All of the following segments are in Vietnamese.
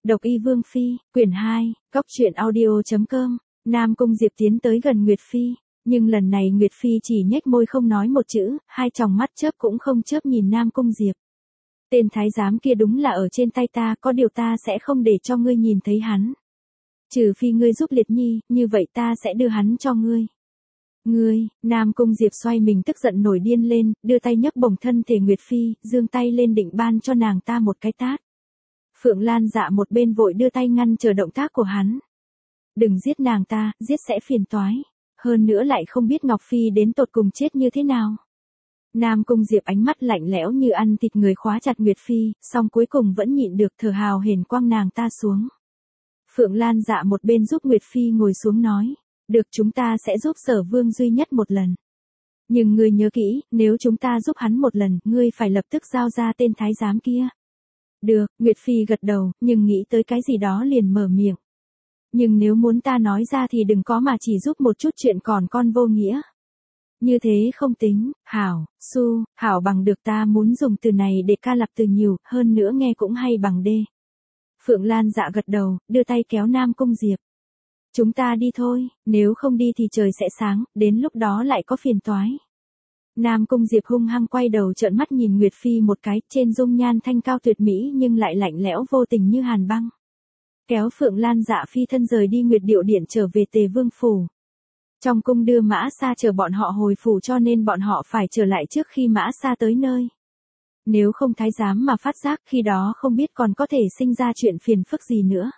Độc Y Vương Phi, quyển 2, Cóc truyện audio.com. Nam Cung Diệp tiến tới gần Nguyệt Phi, nhưng lần này Nguyệt Phi chỉ nhếch môi không nói một chữ, hai tròng mắt chớp cũng không chớp nhìn Nam Cung Diệp. Tên thái giám kia đúng là ở trên tay ta, có điều ta sẽ không để cho ngươi nhìn thấy hắn. Trừ phi ngươi giúp Liệt Nhi, như vậy ta sẽ đưa hắn cho ngươi. Ngươi, Nam Cung Diệp xoay mình tức giận nổi điên lên, đưa tay nhấc bổng thân thể Nguyệt Phi, giương tay lên định ban cho nàng ta một cái tát. Phượng Lan Dạ một bên vội đưa tay ngăn chờ động tác của hắn. Đừng giết nàng ta, giết sẽ phiền toái. Hơn nữa lại không biết Ngọc Phi đến tột cùng chết như thế nào. Nam Cung Diệp ánh mắt lạnh lẽo như ăn thịt người khóa chặt Nguyệt Phi, song cuối cùng vẫn nhịn được thở hào hển quăng nàng ta xuống. Phượng Lan Dạ một bên giúp Nguyệt Phi ngồi xuống nói. Được, chúng ta sẽ giúp Sở Vương duy nhất một lần. Nhưng ngươi nhớ kỹ, nếu chúng ta giúp hắn một lần, ngươi phải lập tức giao ra tên thái giám kia. Được, Nguyệt Phi gật đầu, nhưng nghĩ tới cái gì đó liền mở miệng. Nhưng nếu muốn ta nói ra thì đừng có mà chỉ giúp một chút chuyện còn con vô nghĩa. Như thế không tính, hảo, hảo bằng được, ta muốn dùng từ này để ca lập từ nhiều, hơn nữa nghe cũng hay bằng đê. Phượng Lan Dạ gật đầu, đưa tay kéo Nam Cung Diệp. Chúng ta đi thôi, nếu không đi thì trời sẽ sáng, đến lúc đó lại có phiền toái. Nam Cung Diệp hung hăng quay đầu trợn mắt nhìn Nguyệt Phi một cái, trên dung nhan thanh cao tuyệt mỹ nhưng lại lạnh lẽo vô tình như hàn băng. Kéo Phượng Lan Dạ phi thân rời đi Nguyệt Điệu Điện trở về Tề Vương phủ. Trong cung đưa Mã Sa chờ bọn họ hồi phủ, cho nên bọn họ phải trở lại trước khi Mã Sa tới nơi. Nếu không thái giám mà phát giác, khi đó không biết còn có thể sinh ra chuyện phiền phức gì nữa.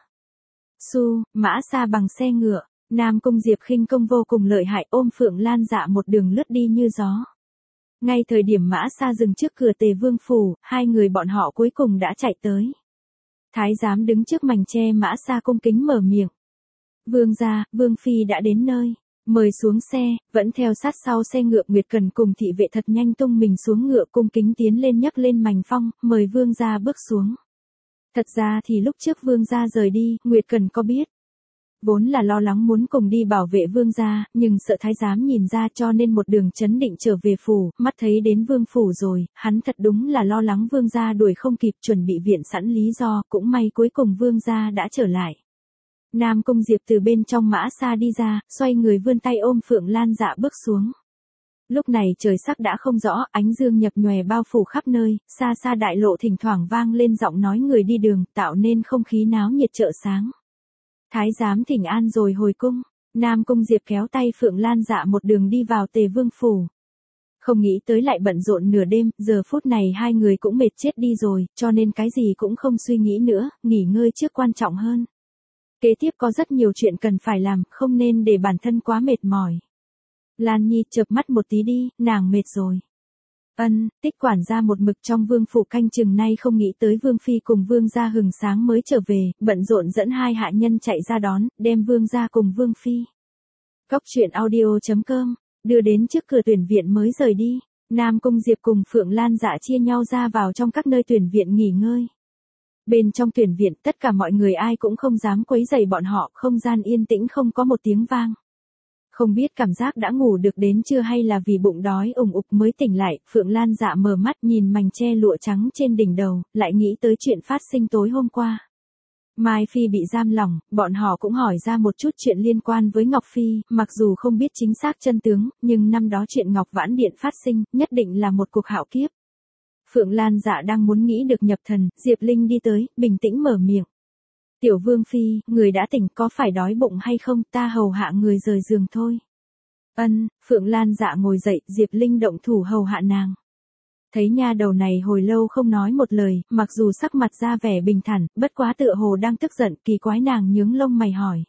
Mã Sa bằng xe ngựa, Nam Cung Diệp khinh công vô cùng lợi hại, ôm Phượng Lan Dạ một đường lướt đi như gió. Ngay thời điểm Mã Sa dừng trước cửa Tề Vương phủ, hai người bọn họ cuối cùng đã chạy tới. Thái giám đứng trước mành tre Mã Sa cung kính mở miệng. Vương gia, Vương Phi đã đến nơi, mời xuống xe. Vẫn theo sát sau xe ngựa, Nguyệt Cần cùng thị vệ thật nhanh tung mình xuống ngựa, cung kính tiến lên nhấc lên mành phong, mời Vương gia bước xuống. Thật ra thì lúc trước Vương gia rời đi, Nguyệt Cần có biết. Vốn là lo lắng muốn cùng đi bảo vệ Vương gia, nhưng sợ thái giám nhìn ra cho nên một đường chấn định trở về phủ, mắt thấy đến Vương phủ rồi, hắn thật đúng là lo lắng Vương gia đuổi không kịp, chuẩn bị viện sẵn lý do, cũng may cuối cùng Vương gia đã trở lại. Nam Cung Diệp từ bên trong Mã Sa đi ra, xoay người vươn tay ôm Phượng Lan Dạ bước xuống. Lúc này trời sắc đã không rõ, ánh dương nhập nhòe bao phủ khắp nơi, xa xa đại lộ thỉnh thoảng vang lên giọng nói người đi đường, tạo nên không khí náo nhiệt chợ sáng. Thái giám thỉnh an rồi hồi cung. Nam Cung Diệp kéo tay Phượng Lan Dạ một đường đi vào Tề Vương phủ. Không nghĩ tới lại bận rộn nửa đêm, giờ phút này hai người cũng mệt chết đi rồi, cho nên cái gì cũng không suy nghĩ nữa, nghỉ ngơi trước quan trọng hơn. Kế tiếp có rất nhiều chuyện cần phải làm, không nên để bản thân quá mệt mỏi. Lan Nhi, chợp mắt một tí đi, nàng mệt rồi. Tích quản gia một mực trong vương phủ canh chừng nay không nghĩ tới Vương Phi cùng Vương gia hừng sáng mới trở về, bận rộn dẫn hai hạ nhân chạy ra đón, đem Vương gia cùng Vương Phi. Cóc truyện audio.com, đưa đến trước cửa tuyển viện mới rời đi. Nam Cung Diệp cùng Phượng Lan Dạ chia nhau ra vào trong các nơi tuyển viện nghỉ ngơi. Bên trong tuyển viện tất cả mọi người ai cũng không dám quấy rầy bọn họ, không gian yên tĩnh không có một tiếng vang. Không biết cảm giác đã ngủ được đến chưa hay là vì bụng đói ủng ục mới tỉnh lại, Phượng Lan Dạ mở mắt nhìn mành che lụa trắng trên đỉnh đầu, lại nghĩ tới chuyện phát sinh tối hôm qua. Mai Phi bị giam lỏng, bọn họ cũng hỏi ra một chút chuyện liên quan với Ngọc Phi, mặc dù không biết chính xác chân tướng, nhưng năm đó chuyện Ngọc Vãn Điện phát sinh, nhất định là một cuộc hạo kiếp. Phượng Lan Dạ đang muốn nghĩ được nhập thần, Diệp Linh đi tới, bình tĩnh mở miệng. Tiểu Vương Phi, người đã tỉnh, có phải đói bụng hay không, ta hầu hạ người rời giường thôi. Phượng Lan Dạ ngồi dậy, Diệp Linh động thủ hầu hạ nàng. Thấy nha đầu này hồi lâu không nói một lời, mặc dù sắc mặt ra vẻ bình thản, bất quá tựa hồ đang tức giận, kỳ quái nàng nhướng lông mày hỏi.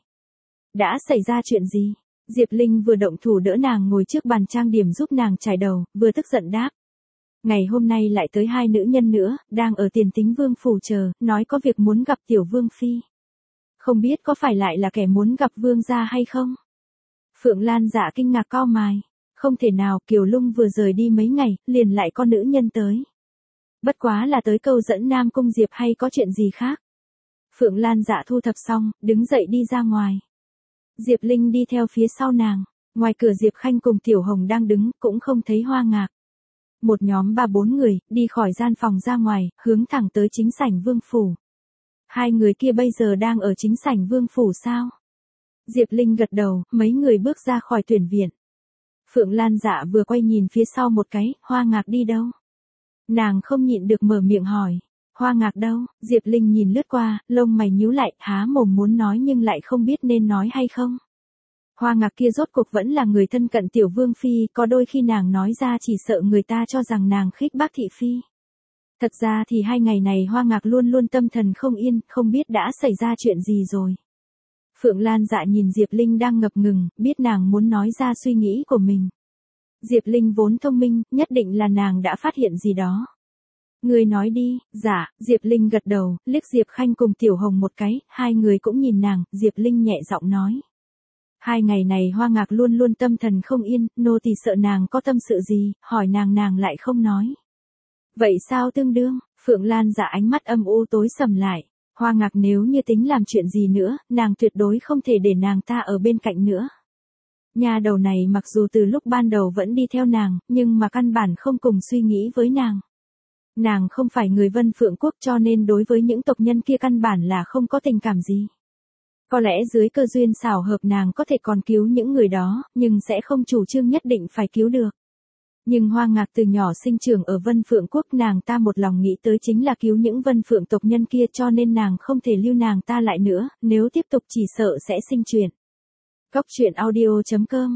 Đã xảy ra chuyện gì? Diệp Linh vừa động thủ đỡ nàng ngồi trước bàn trang điểm giúp nàng chải đầu, vừa tức giận đáp. Ngày hôm nay lại tới hai nữ nhân nữa, đang ở Tiền Tính Vương phủ chờ, nói có việc muốn gặp Tiểu Vương Phi. Không biết có phải lại là kẻ muốn gặp Vương gia hay không? Phượng Lan Dạ kinh ngạc cau mày. Không thể nào, Kiều Lung vừa rời đi mấy ngày, liền lại có nữ nhân tới. Bất quá là tới câu dẫn Nam Cung Diệp hay có chuyện gì khác? Phượng Lan Dạ thu thập xong, đứng dậy đi ra ngoài. Diệp Linh đi theo phía sau nàng. Ngoài cửa Diệp Khanh cùng Tiểu Hồng đang đứng, cũng không thấy Hoa Ngạc. Một nhóm 3-4 người, đi khỏi gian phòng ra ngoài, hướng thẳng tới chính sảnh vương phủ. Hai người kia bây giờ đang ở chính sảnh vương phủ sao? Diệp Linh gật đầu, mấy người bước ra khỏi tuyển viện. Phượng Lan Dạ vừa quay nhìn phía sau một cái, Hoa Ngạc đi đâu? Nàng không nhịn được mở miệng hỏi. Hoa Ngạc đâu? Diệp Linh nhìn lướt qua, lông mày nhíu lại, há mồm muốn nói nhưng lại không biết nên nói hay không. Hoa Ngạc kia rốt cuộc vẫn là người thân cận tiểu vương phi, có đôi khi nàng nói ra chỉ sợ người ta cho rằng nàng khích bác thị phi. Thật ra thì 2 ngày này Hoa Ngạc luôn luôn tâm thần không yên, không biết đã xảy ra chuyện gì rồi. Phượng Lan Dạ nhìn Diệp Linh đang ngập ngừng, biết nàng muốn nói ra suy nghĩ của mình. Diệp Linh vốn thông minh, nhất định là nàng đã phát hiện gì đó. Người nói đi. Dạ. Diệp Linh gật đầu, liếc Diệp Khanh cùng Tiểu Hồng một cái, hai người cũng nhìn nàng, Diệp Linh nhẹ giọng nói. 2 ngày này Hoa Ngạc luôn luôn tâm thần không yên, nô tỳ sợ nàng có tâm sự gì, hỏi nàng lại không nói. Vậy sao tương đương? Phượng Lan Dạ ánh mắt âm u tối sầm lại. Hoa Ngạc nếu như tính làm chuyện gì nữa, nàng tuyệt đối không thể để nàng ta ở bên cạnh nữa. Nhà đầu này mặc dù từ lúc ban đầu vẫn đi theo nàng, nhưng mà căn bản không cùng suy nghĩ với nàng. Nàng không phải người Vân Phượng Quốc cho nên đối với những tộc nhân kia căn bản là không có tình cảm gì. Có lẽ dưới cơ duyên xảo hợp nàng có thể còn cứu những người đó, nhưng sẽ không chủ trương nhất định phải cứu được. Nhưng Hoa Ngạc từ nhỏ sinh trưởng ở Vân Phượng Quốc, nàng ta một lòng nghĩ tới chính là cứu những Vân Phượng tộc nhân kia, cho nên nàng không thể lưu nàng ta lại nữa, nếu tiếp tục chỉ sợ sẽ sinh chuyện. Góc truyện audio.com.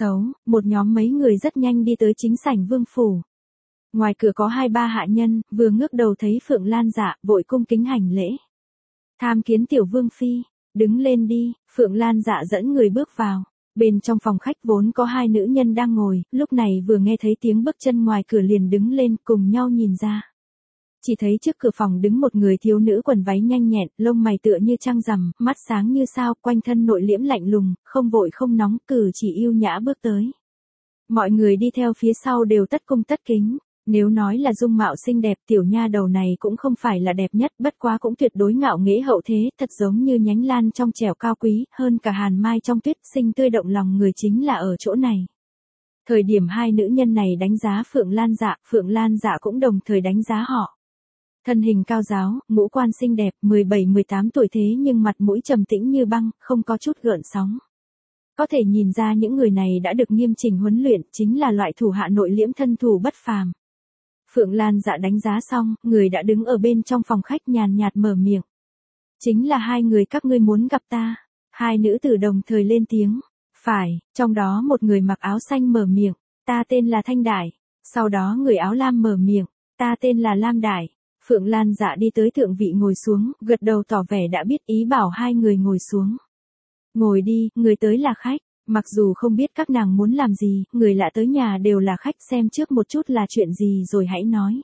Một nhóm mấy người rất nhanh đi tới chính sảnh vương phủ. Ngoài cửa có 2-3 hạ nhân, vừa ngước đầu thấy Phượng Lan Dạ, vội cung kính hành lễ. Tham kiến tiểu vương phi, đứng lên đi. Phượng Lan Dạ dẫn người bước vào. Bên trong phòng khách vốn có 2 nữ nhân đang ngồi, lúc này vừa nghe thấy tiếng bước chân ngoài cửa liền đứng lên cùng nhau nhìn ra. Chỉ thấy trước cửa phòng đứng một người thiếu nữ quần váy nhanh nhẹn, lông mày tựa như trăng rằm, mắt sáng như sao, quanh thân nội liễm lạnh lùng, không vội không nóng, cử chỉ yêu nhã bước tới. Mọi người đi theo phía sau đều tất cung tất kính. Nếu nói là dung mạo xinh đẹp, tiểu nha đầu này cũng không phải là đẹp nhất, bất quá cũng tuyệt đối ngạo nghễ hậu thế, thật giống như nhánh lan trong trẻo cao quý, hơn cả hàn mai trong tuyết, xinh tươi động lòng người chính là ở chỗ này. Thời điểm 2 nữ nhân này đánh giá Phượng Lan Dạ cũng đồng thời đánh giá họ. Thân hình cao giáo, ngũ quan xinh đẹp, 17-18 tuổi thế nhưng mặt mũi trầm tĩnh như băng, không có chút gợn sóng. Có thể nhìn ra những người này đã được nghiêm chỉnh huấn luyện, chính là loại thủ hạ nội liễm thân thủ bất phàm. Phượng Lan Dạ đánh giá xong, người đã đứng ở bên trong phòng khách nhàn nhạt mở miệng. Chính là 2 người các ngươi muốn gặp ta. 2 nữ tử đồng thời lên tiếng. Phải, trong đó một người mặc áo xanh mở miệng. Ta tên là Thanh Đại. Sau đó người áo lam mở miệng. Ta tên là Lam Đại. Phượng Lan Dạ đi tới thượng vị ngồi xuống, gật đầu tỏ vẻ đã biết ý bảo 2 người ngồi xuống. Ngồi đi, người tới là khách. Mặc dù không biết các nàng muốn làm gì, người lạ tới nhà đều là khách, xem trước một chút là chuyện gì rồi hãy nói.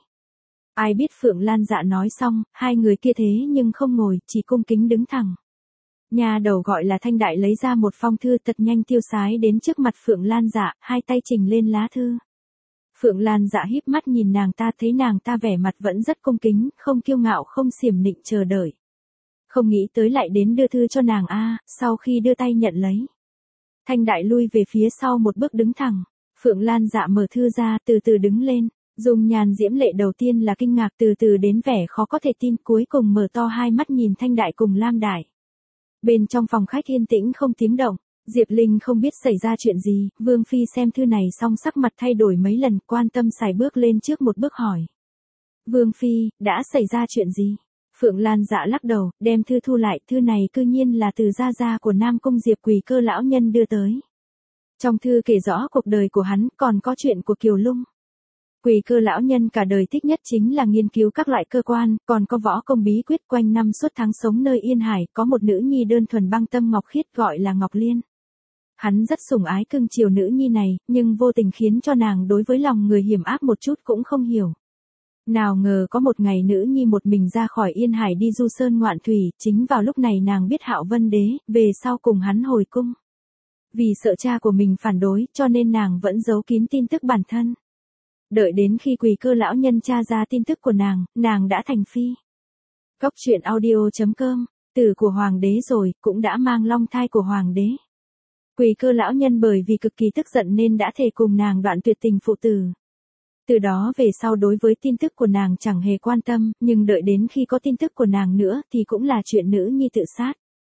Ai biết Phượng Lan Dạ nói xong, 2 người kia thế nhưng không ngồi, chỉ cung kính đứng thẳng. Nhà đầu gọi là Thanh Đại lấy ra một phong thư thật nhanh tiêu sái đến trước mặt Phượng Lan Dạ, 2 tay trình lên lá thư. Phượng Lan Dạ híp mắt nhìn nàng ta, thấy nàng ta vẻ mặt vẫn rất cung kính, không kiêu ngạo không xiểm nịnh chờ đợi. Không nghĩ tới lại đến đưa thư cho nàng sau khi đưa tay nhận lấy. Thanh Đại lui về phía sau một bước đứng thẳng. Phượng Lan Dạ mở thư ra, từ từ đứng lên. Dung nhan diễm lệ đầu tiên là kinh ngạc, từ từ đến vẻ khó có thể tin, cuối cùng mở to 2 mắt nhìn Thanh Đại cùng Lam Đại. Bên trong phòng khách yên tĩnh không tiếng động. Diệp Linh không biết xảy ra chuyện gì, Vương Phi xem thư này xong sắc mặt thay đổi mấy lần, quan tâm xài bước lên trước một bước hỏi. Vương Phi, đã xảy ra chuyện gì? Phượng Lan Dạ lắc đầu, đem thư thu lại, thư này cư nhiên là từ gia của Nam Cung Diệp Quỳ Cơ lão nhân đưa tới. Trong thư kể rõ cuộc đời của hắn, còn có chuyện của Kiều Lung. Quỳ Cơ lão nhân cả đời thích nhất chính là nghiên cứu các loại cơ quan, còn có võ công bí quyết, quanh năm suốt tháng sống nơi Yên Hải, có một nữ nhi đơn thuần băng tâm ngọc khiết gọi là Ngọc Liên. Hắn rất sủng ái cưng chiều nữ nhi này, nhưng vô tình khiến cho nàng đối với lòng người hiểm ác một chút cũng không hiểu. Nào ngờ có một ngày nữ nhi một mình ra khỏi Yên Hải đi du sơn ngoạn thủy, chính vào lúc này nàng biết Hạo Vân Đế, về sau cùng hắn hồi cung. Vì sợ cha của mình phản đối, cho nên nàng vẫn giấu kín tin tức bản thân. Đợi đến khi Quỳ Cơ lão nhân tra ra tin tức của nàng đã thành phi. Góc truyện audio.com, tử của hoàng đế rồi, cũng đã mang long thai của hoàng đế. Quỳ Cơ lão nhân bởi vì cực kỳ tức giận nên đã thề cùng nàng đoạn tuyệt tình phụ tử. Từ đó về sau đối với tin tức của nàng chẳng hề quan tâm, nhưng đợi đến khi có tin tức của nàng nữa thì cũng là chuyện nữ nhi tự sát.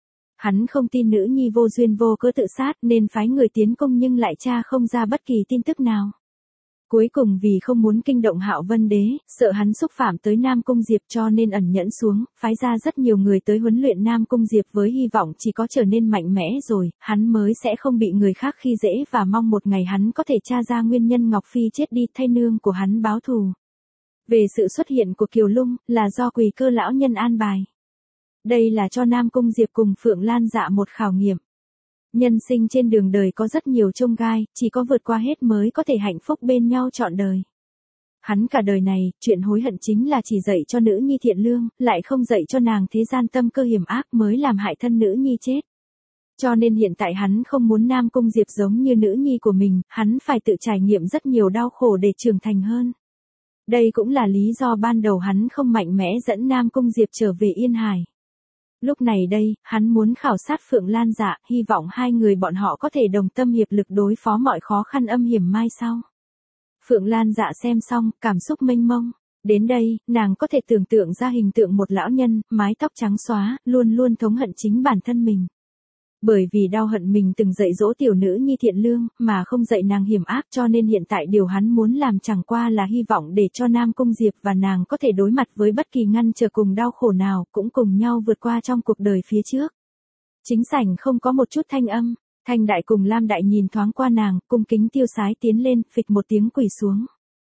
Hắn không tin nữ nhi vô duyên vô cớ tự sát nên phái người tiến công nhưng lại tra không ra bất kỳ tin tức nào. Cuối cùng vì không muốn kinh động Hạo Vân Đế, sợ hắn xúc phạm tới Nam Cung Diệp cho nên ẩn nhẫn xuống, phái ra rất nhiều người tới huấn luyện Nam Cung Diệp với hy vọng chỉ có trở nên mạnh mẽ rồi, hắn mới sẽ không bị người khác khi dễ và mong một ngày hắn có thể tra ra nguyên nhân Ngọc Phi chết đi thay nương của hắn báo thù. Về sự xuất hiện của Kiều Lung, là do Quỳ Cơ lão nhân an bài. Đây là cho Nam Cung Diệp cùng Phượng Lan Dạ một khảo nghiệm. Nhân sinh trên đường đời có rất nhiều chông gai, chỉ có vượt qua hết mới có thể hạnh phúc bên nhau trọn đời. Hắn cả đời này, chuyện hối hận chính là chỉ dạy cho nữ nhi thiện lương, lại không dạy cho nàng thế gian tâm cơ hiểm ác mới làm hại thân nữ nhi chết. Cho nên hiện tại hắn không muốn Nam Cung Diệp giống như nữ nhi của mình, hắn phải tự trải nghiệm rất nhiều đau khổ để trưởng thành hơn. Đây cũng là lý do ban đầu hắn không mạnh mẽ dẫn Nam Cung Diệp trở về Yên Hải. Lúc này đây, hắn muốn khảo sát Phượng Lan Dạ, hy vọng hai người bọn họ có thể đồng tâm hiệp lực đối phó mọi khó khăn âm hiểm mai sau. Phượng Lan Dạ xem xong, cảm xúc mênh mông. Đến đây, nàng có thể tưởng tượng ra hình tượng một lão nhân, mái tóc trắng xóa, luôn luôn thống hận chính bản thân mình. Bởi vì đau hận mình từng dạy dỗ tiểu nữ nhi thiện lương, mà không dạy nàng hiểm ác cho nên hiện tại điều hắn muốn làm chẳng qua là hy vọng để cho Nam Cung Diệp và nàng có thể đối mặt với bất kỳ ngăn trở cùng đau khổ nào, cũng cùng nhau vượt qua trong cuộc đời phía trước. Chính sảnh không có một chút thanh âm, Thanh Đại cùng Lam Đại nhìn thoáng qua nàng, cung kính tiêu sái tiến lên, phịch một tiếng quỳ xuống.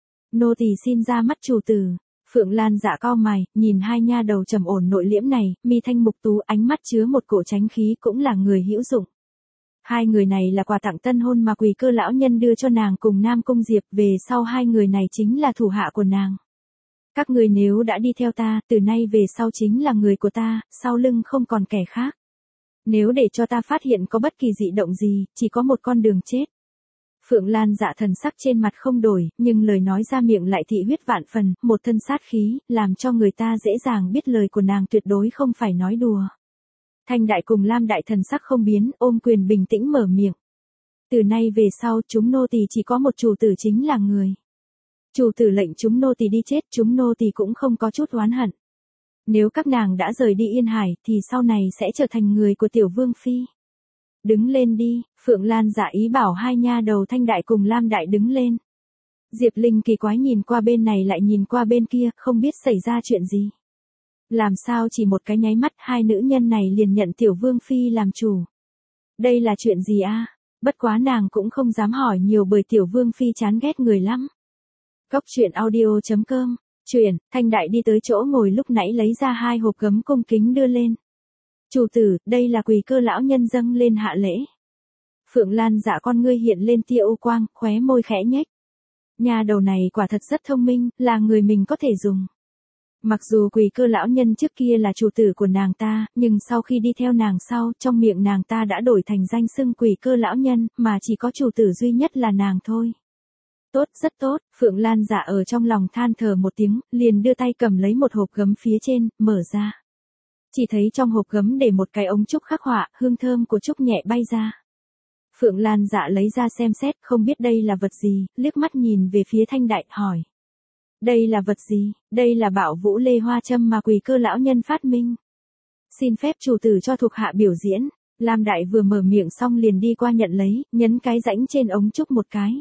Nô tỳ xin ra mắt chủ tử. Phượng Lan Dạ cau mày, nhìn hai nha đầu trầm ổn nội liễm này, mi thanh mục tú, ánh mắt chứa một cổ tránh khí cũng là người hữu dụng. Hai người này là quà tặng tân hôn mà Quỳ Cơ lão nhân đưa cho nàng cùng Nam Cung Diệp, về sau hai người này chính là thủ hạ của nàng. Các người nếu đã đi theo ta, từ nay về sau chính là người của ta, sau lưng không còn kẻ khác. Nếu để cho ta phát hiện có bất kỳ dị động gì, chỉ có một con đường chết. Phượng Lan Dạ thần sắc trên mặt không đổi, nhưng lời nói ra miệng lại thị huyết vạn phần, một thân sát khí, làm cho người ta dễ dàng biết lời của nàng tuyệt đối không phải nói đùa. Thanh Đại cùng Lam Đại thần sắc không biến, ôm quyền bình tĩnh mở miệng. Từ nay về sau chúng nô tỳ chỉ có một chủ tử chính là người. Chủ tử lệnh chúng nô tỳ đi chết, chúng nô tỳ cũng không có chút oán hận. Nếu các nàng đã rời đi Yên Hải thì sau này sẽ trở thành người của tiểu vương phi. Đứng lên đi, Phượng Lan Dạ ý bảo hai nha đầu Thanh Đại cùng Lam Đại đứng lên. Diệp Linh kỳ quái nhìn qua bên này lại nhìn qua bên kia, không biết xảy ra chuyện gì. Làm sao chỉ một cái nháy mắt hai nữ nhân này liền nhận tiểu vương phi làm chủ. Đây là chuyện gì a? Bất quá nàng cũng không dám hỏi nhiều bởi tiểu vương phi chán ghét người lắm. Cốc truyện audio.com, truyện, Thanh Đại đi tới chỗ ngồi lúc nãy lấy ra hai hộp gấm cung kính đưa lên. Chủ tử, đây là Quỳ Cơ lão nhân dâng lên hạ lễ. Phượng Lan Dạ con ngươi hiện lên tia u quang, khóe môi khẽ nhếch. Nhà đầu này quả thật rất thông minh, là người mình có thể dùng. Mặc dù Quỳ Cơ lão nhân trước kia là chủ tử của nàng ta, nhưng sau khi đi theo nàng sau, trong miệng nàng ta đã đổi thành danh xưng Quỳ Cơ lão nhân, mà chỉ có chủ tử duy nhất là nàng thôi. Tốt, rất tốt, Phượng Lan Dạ ở trong lòng than thở một tiếng, liền đưa tay cầm lấy một hộp gấm phía trên, mở ra. Chỉ thấy trong hộp gấm để một cái ống trúc khắc họa, hương thơm của trúc nhẹ bay ra. Phượng Lan Dạ lấy ra xem xét, không biết đây là vật gì, liếc mắt nhìn về phía Thanh Đại, hỏi. Đây là vật gì? Đây là Bảo Vũ Lê Hoa Châm mà Quỳ Cơ lão nhân phát minh. Xin phép chủ tử cho thuộc hạ biểu diễn. Lam Đại vừa mở miệng xong liền đi qua nhận lấy, nhấn cái rãnh trên ống trúc một cái.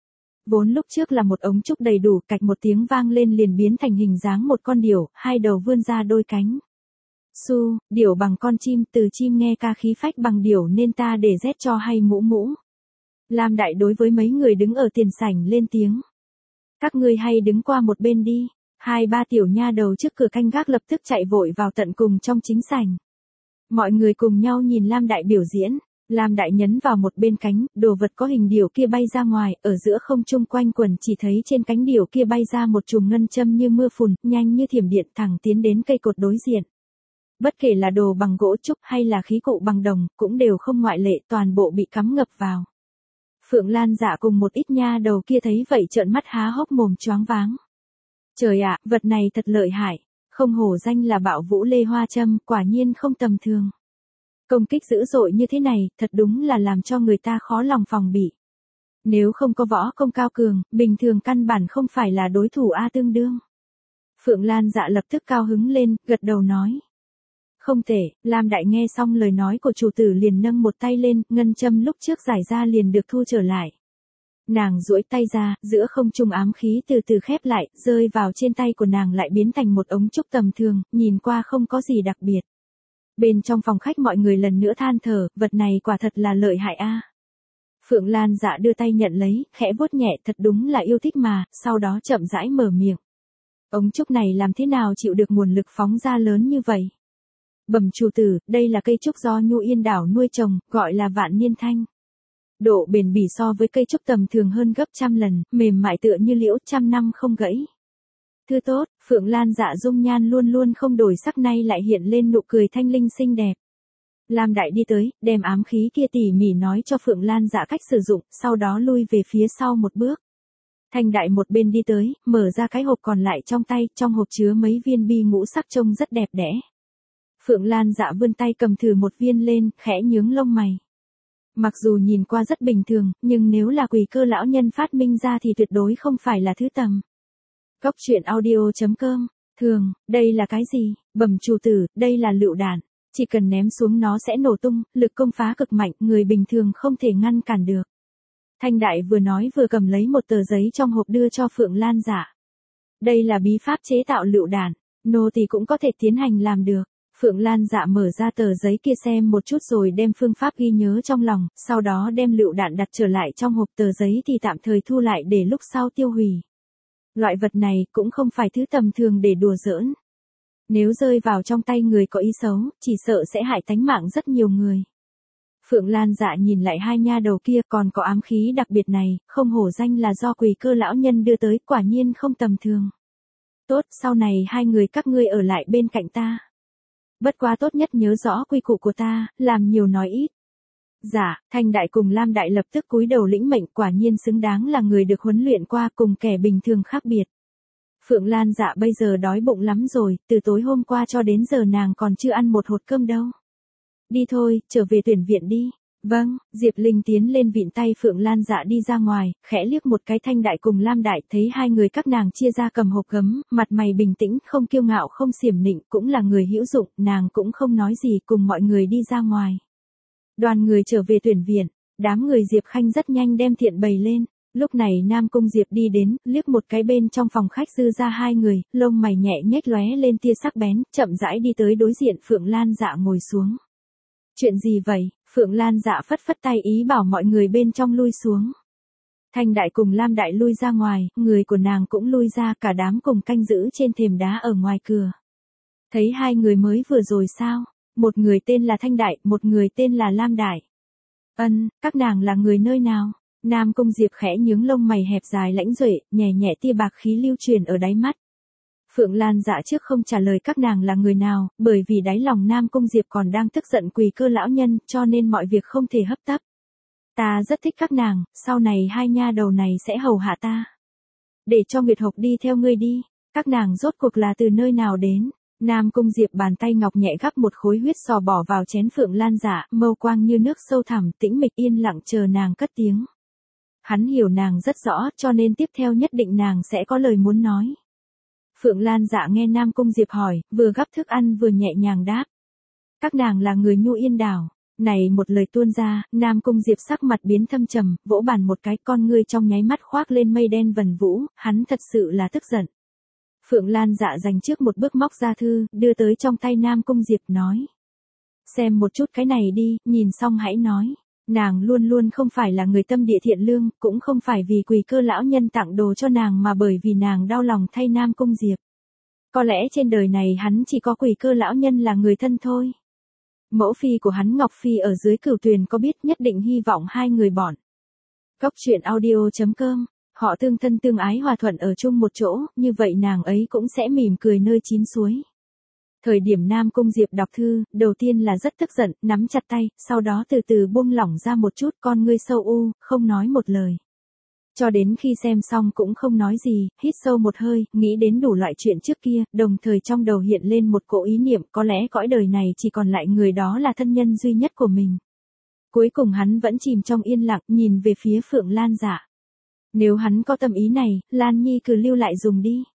Vốn lúc trước là một ống trúc đầy đủ, cạch một tiếng vang lên liền biến thành hình dáng một con điểu, hai đầu vươn ra đôi cánh. Su, điểu bằng con chim, từ chim nghe ca khí phách bằng điểu nên ta để rét cho hay mũ mũ. Lam Đại đối với mấy người đứng ở tiền sảnh lên tiếng. Các ngươi hay đứng qua một bên đi. Hai ba tiểu nha đầu trước cửa canh gác lập tức chạy vội vào tận cùng trong chính sảnh. Mọi người cùng nhau nhìn Lam Đại biểu diễn. Lam Đại nhấn vào một bên cánh, đồ vật có hình điểu kia bay ra ngoài, ở giữa không trung quanh quẩn chỉ thấy trên cánh điểu kia bay ra một chùm ngân châm như mưa phùn, nhanh như thiểm điện thẳng tiến đến cây cột đối diện. Bất kể là đồ bằng gỗ trúc hay là khí cụ bằng đồng, cũng đều không ngoại lệ, toàn bộ bị cắm ngập vào. Phượng Lan Dạ cùng một ít nha đầu kia thấy vậy trợn mắt há hốc mồm choáng váng. Trời ạ, vật này thật lợi hại, không hổ danh là Bảo Vũ Lê Hoa Châm, quả nhiên không tầm thường. Công kích dữ dội như thế này, thật đúng là làm cho người ta khó lòng phòng bị. Nếu không có võ công cao cường, bình thường căn bản không phải là đối thủ A tương đương. Phượng Lan Dạ lập tức cao hứng lên, gật đầu nói. Không thể, Lam Đại nghe xong lời nói của chủ tử liền nâng một tay lên, ngân châm lúc trước giải ra liền được thu trở lại. Nàng duỗi tay ra, giữa không trung ám khí từ từ khép lại, rơi vào trên tay của nàng lại biến thành một ống trúc tầm thường, nhìn qua không có gì đặc biệt. Bên trong phòng khách mọi người lần nữa than thở, vật này quả thật là lợi hại a. Phượng Lan Dạ đưa tay nhận lấy, khẽ vuốt nhẹ, thật đúng là yêu thích mà, sau đó chậm rãi mở miệng. Ống trúc này làm thế nào chịu được nguồn lực phóng ra lớn như vậy? Bẩm chủ tử, đây là cây trúc do Nhu Yên đảo nuôi trồng, gọi là Vạn Niên Thanh. Độ bền bỉ so với cây trúc tầm thường hơn gấp trăm lần, mềm mại tựa như liễu, trăm năm không gãy. Thư tốt, Phượng Lan Dạ dung nhan luôn luôn không đổi sắc, nay lại hiện lên nụ cười thanh linh xinh đẹp. Lam Đại đi tới, đem ám khí kia tỉ mỉ nói cho Phượng Lan Dạ cách sử dụng, sau đó lui về phía sau một bước. Thanh Đại một bên đi tới, mở ra cái hộp còn lại trong tay, trong hộp chứa mấy viên bi ngũ sắc trông rất đẹp đẽ. Phượng Lan Dạ vươn tay cầm thử một viên lên, khẽ nhướng lông mày. Mặc dù nhìn qua rất bình thường, nhưng nếu là Quỳ Cơ lão nhân phát minh ra thì tuyệt đối không phải là thứ tầm. Cốc truyện audio.com. Thường, đây là cái gì? Bẩm chủ tử, đây là lựu đạn. Chỉ cần ném xuống nó sẽ nổ tung, lực công phá cực mạnh, người bình thường không thể ngăn cản được. Thanh Đại vừa nói vừa cầm lấy một tờ giấy trong hộp đưa cho Phượng Lan Dạ. Đây là bí pháp chế tạo lựu đạn, nô tỳ cũng có thể tiến hành làm được. Phượng Lan Dạ mở ra tờ giấy kia xem một chút rồi đem phương pháp ghi nhớ trong lòng, sau đó đem lựu đạn đặt trở lại trong hộp, tờ giấy thì tạm thời thu lại để lúc sau tiêu hủy. Loại vật này cũng không phải thứ tầm thường để đùa giỡn. Nếu rơi vào trong tay người có ý xấu, chỉ sợ sẽ hại tánh mạng rất nhiều người. Phượng Lan Dạ nhìn lại hai nha đầu kia, còn có ám khí đặc biệt này, không hổ danh là do Quỳ Cơ lão nhân đưa tới, quả nhiên không tầm thường. Tốt, sau này hai người các ngươi ở lại bên cạnh ta. Bất quá tốt nhất nhớ rõ quy củ của ta, làm nhiều nói ít. Dạ, Thanh Đại cùng Lam Đại lập tức cúi đầu lĩnh mệnh, quả nhiên xứng đáng là người được huấn luyện qua, cùng kẻ bình thường khác biệt. Phượng Lan Dạ bây giờ đói bụng lắm rồi, từ tối hôm qua cho đến giờ nàng còn chưa ăn một hột cơm đâu. Đi thôi, trở về tuyển viện đi. Vâng, Diệp Linh tiến lên vịn tay Phượng Lan Dạ đi ra ngoài, khẽ liếc một cái Thanh Đại cùng Lam Đại, thấy hai người các nàng chia ra cầm hộp gấm, mặt mày bình tĩnh, không kiêu ngạo không xiểm nịnh, cũng là người hữu dụng, nàng cũng không nói gì, cùng mọi người đi ra ngoài. Đoàn người trở về tuyển viện, đám người Diệp Khanh rất nhanh đem thiện bày lên. Lúc này Nam Cung Diệp đi đến, liếc một cái bên trong phòng khách dư ra hai người, lông mày nhẹ nhếch lóe lên tia sắc bén, chậm rãi đi tới đối diện Phượng Lan Dạ ngồi xuống. Chuyện gì vậy? Phượng Lan Dạ phất phất tay ý bảo mọi người bên trong lui xuống. Thanh Đại cùng Lam Đại lui ra ngoài, người của nàng cũng lui ra, cả đám cùng canh giữ trên thềm đá ở ngoài cửa. Thấy hai người mới vừa rồi sao? Một người tên là Thanh Đại, một người tên là Lam Đại. Các nàng là người nơi nào? Nam Cung Diệp khẽ nhướng lông mày hẹp dài lãnh duệ, nhẹ nhẹ tia bạc khí lưu truyền ở đáy mắt. Phượng Lan Dạ trước không trả lời các nàng là người nào, bởi vì đáy lòng Nam Cung Diệp còn đang tức giận Quỳ Cơ lão nhân, cho nên mọi việc không thể hấp tấp. Ta rất thích các nàng, sau này hai nha đầu này sẽ hầu hạ ta. Để cho Nguyệt Hộc đi theo ngươi đi, các nàng rốt cuộc là từ nơi nào đến? Nam Cung Diệp bàn tay ngọc nhẹ gắp một khối huyết sò bỏ vào chén Phượng Lan Dạ, mâu quang như nước sâu thẳm, tĩnh mịch yên lặng chờ nàng cất tiếng. Hắn hiểu nàng rất rõ, cho nên tiếp theo nhất định nàng sẽ có lời muốn nói. Phượng Lan Dạ nghe Nam Cung Diệp hỏi, vừa gắp thức ăn vừa nhẹ nhàng đáp. Các nàng là người Nhu Yên đảo. Này một lời tuôn ra, Nam Cung Diệp sắc mặt biến thâm trầm, vỗ bàn một cái, con ngươi trong nháy mắt khoác lên mây đen vần vũ, hắn thật sự là tức giận. Phượng Lan Dạ dành trước một bước móc ra thư, đưa tới trong tay Nam Cung Diệp nói. Xem một chút cái này đi, nhìn xong hãy nói. Nàng luôn luôn không phải là người tâm địa thiện lương, cũng không phải vì Quỳ Cơ lão nhân tặng đồ cho nàng mà bởi vì nàng đau lòng thay Nam Cung Diệp. Có lẽ trên đời này hắn chỉ có Quỳ Cơ lão nhân là người thân thôi. Mẫu phi của hắn Ngọc Phi ở dưới Cửu Tuyền có biết, nhất định hy vọng hai người bọn. Cốc truyện audio.com, họ tương thân tương ái hòa thuận ở chung một chỗ, như vậy nàng ấy cũng sẽ mỉm cười nơi chín suối. Thời điểm Nam Cung Diệp đọc thư, đầu tiên là rất tức giận, nắm chặt tay, sau đó từ từ buông lỏng ra một chút, con ngươi sâu u, không nói một lời. Cho đến khi xem xong cũng không nói gì, hít sâu một hơi, nghĩ đến đủ loại chuyện trước kia, đồng thời trong đầu hiện lên một cỗ ý niệm, có lẽ cõi đời này chỉ còn lại người đó là thân nhân duy nhất của mình. Cuối cùng hắn vẫn chìm trong yên lặng, nhìn về phía Phượng Lan Dạ. Nếu hắn có tâm ý này, Lan Nhi cứ lưu lại dùng đi.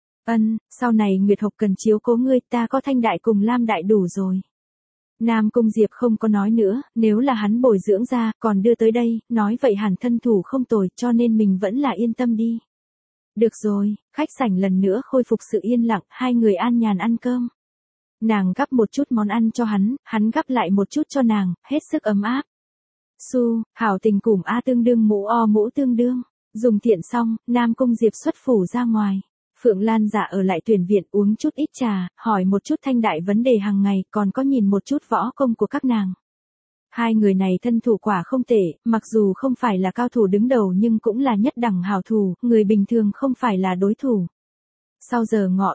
Sau này Nguyệt Hộc cần chiếu cố ngươi, ta có Thanh Đại cùng Lam Đại đủ rồi. Nam Cung Diệp không có nói nữa, nếu là hắn bồi dưỡng ra, còn đưa tới đây, nói vậy hẳn thân thủ không tồi, cho nên mình vẫn là yên tâm đi. Được rồi, khách sảnh lần nữa khôi phục sự yên lặng, hai người an nhàn ăn cơm. Nàng gắp một chút món ăn cho hắn gắp lại một chút cho nàng, hết sức ấm áp. Hảo tình củm A tương đương mũ o mũ tương đương. Dùng tiện xong, Nam Cung Diệp xuất phủ ra ngoài. Phượng Lan Dạ ở lại tuyển viện uống chút ít trà, hỏi một chút Thanh Đại vấn đề hàng ngày, còn có nhìn một chút võ công của các nàng. Hai người này thân thủ quả không tệ, mặc dù không phải là cao thủ đứng đầu nhưng cũng là nhất đẳng hảo thủ, người bình thường không phải là đối thủ. Sau giờ ngọ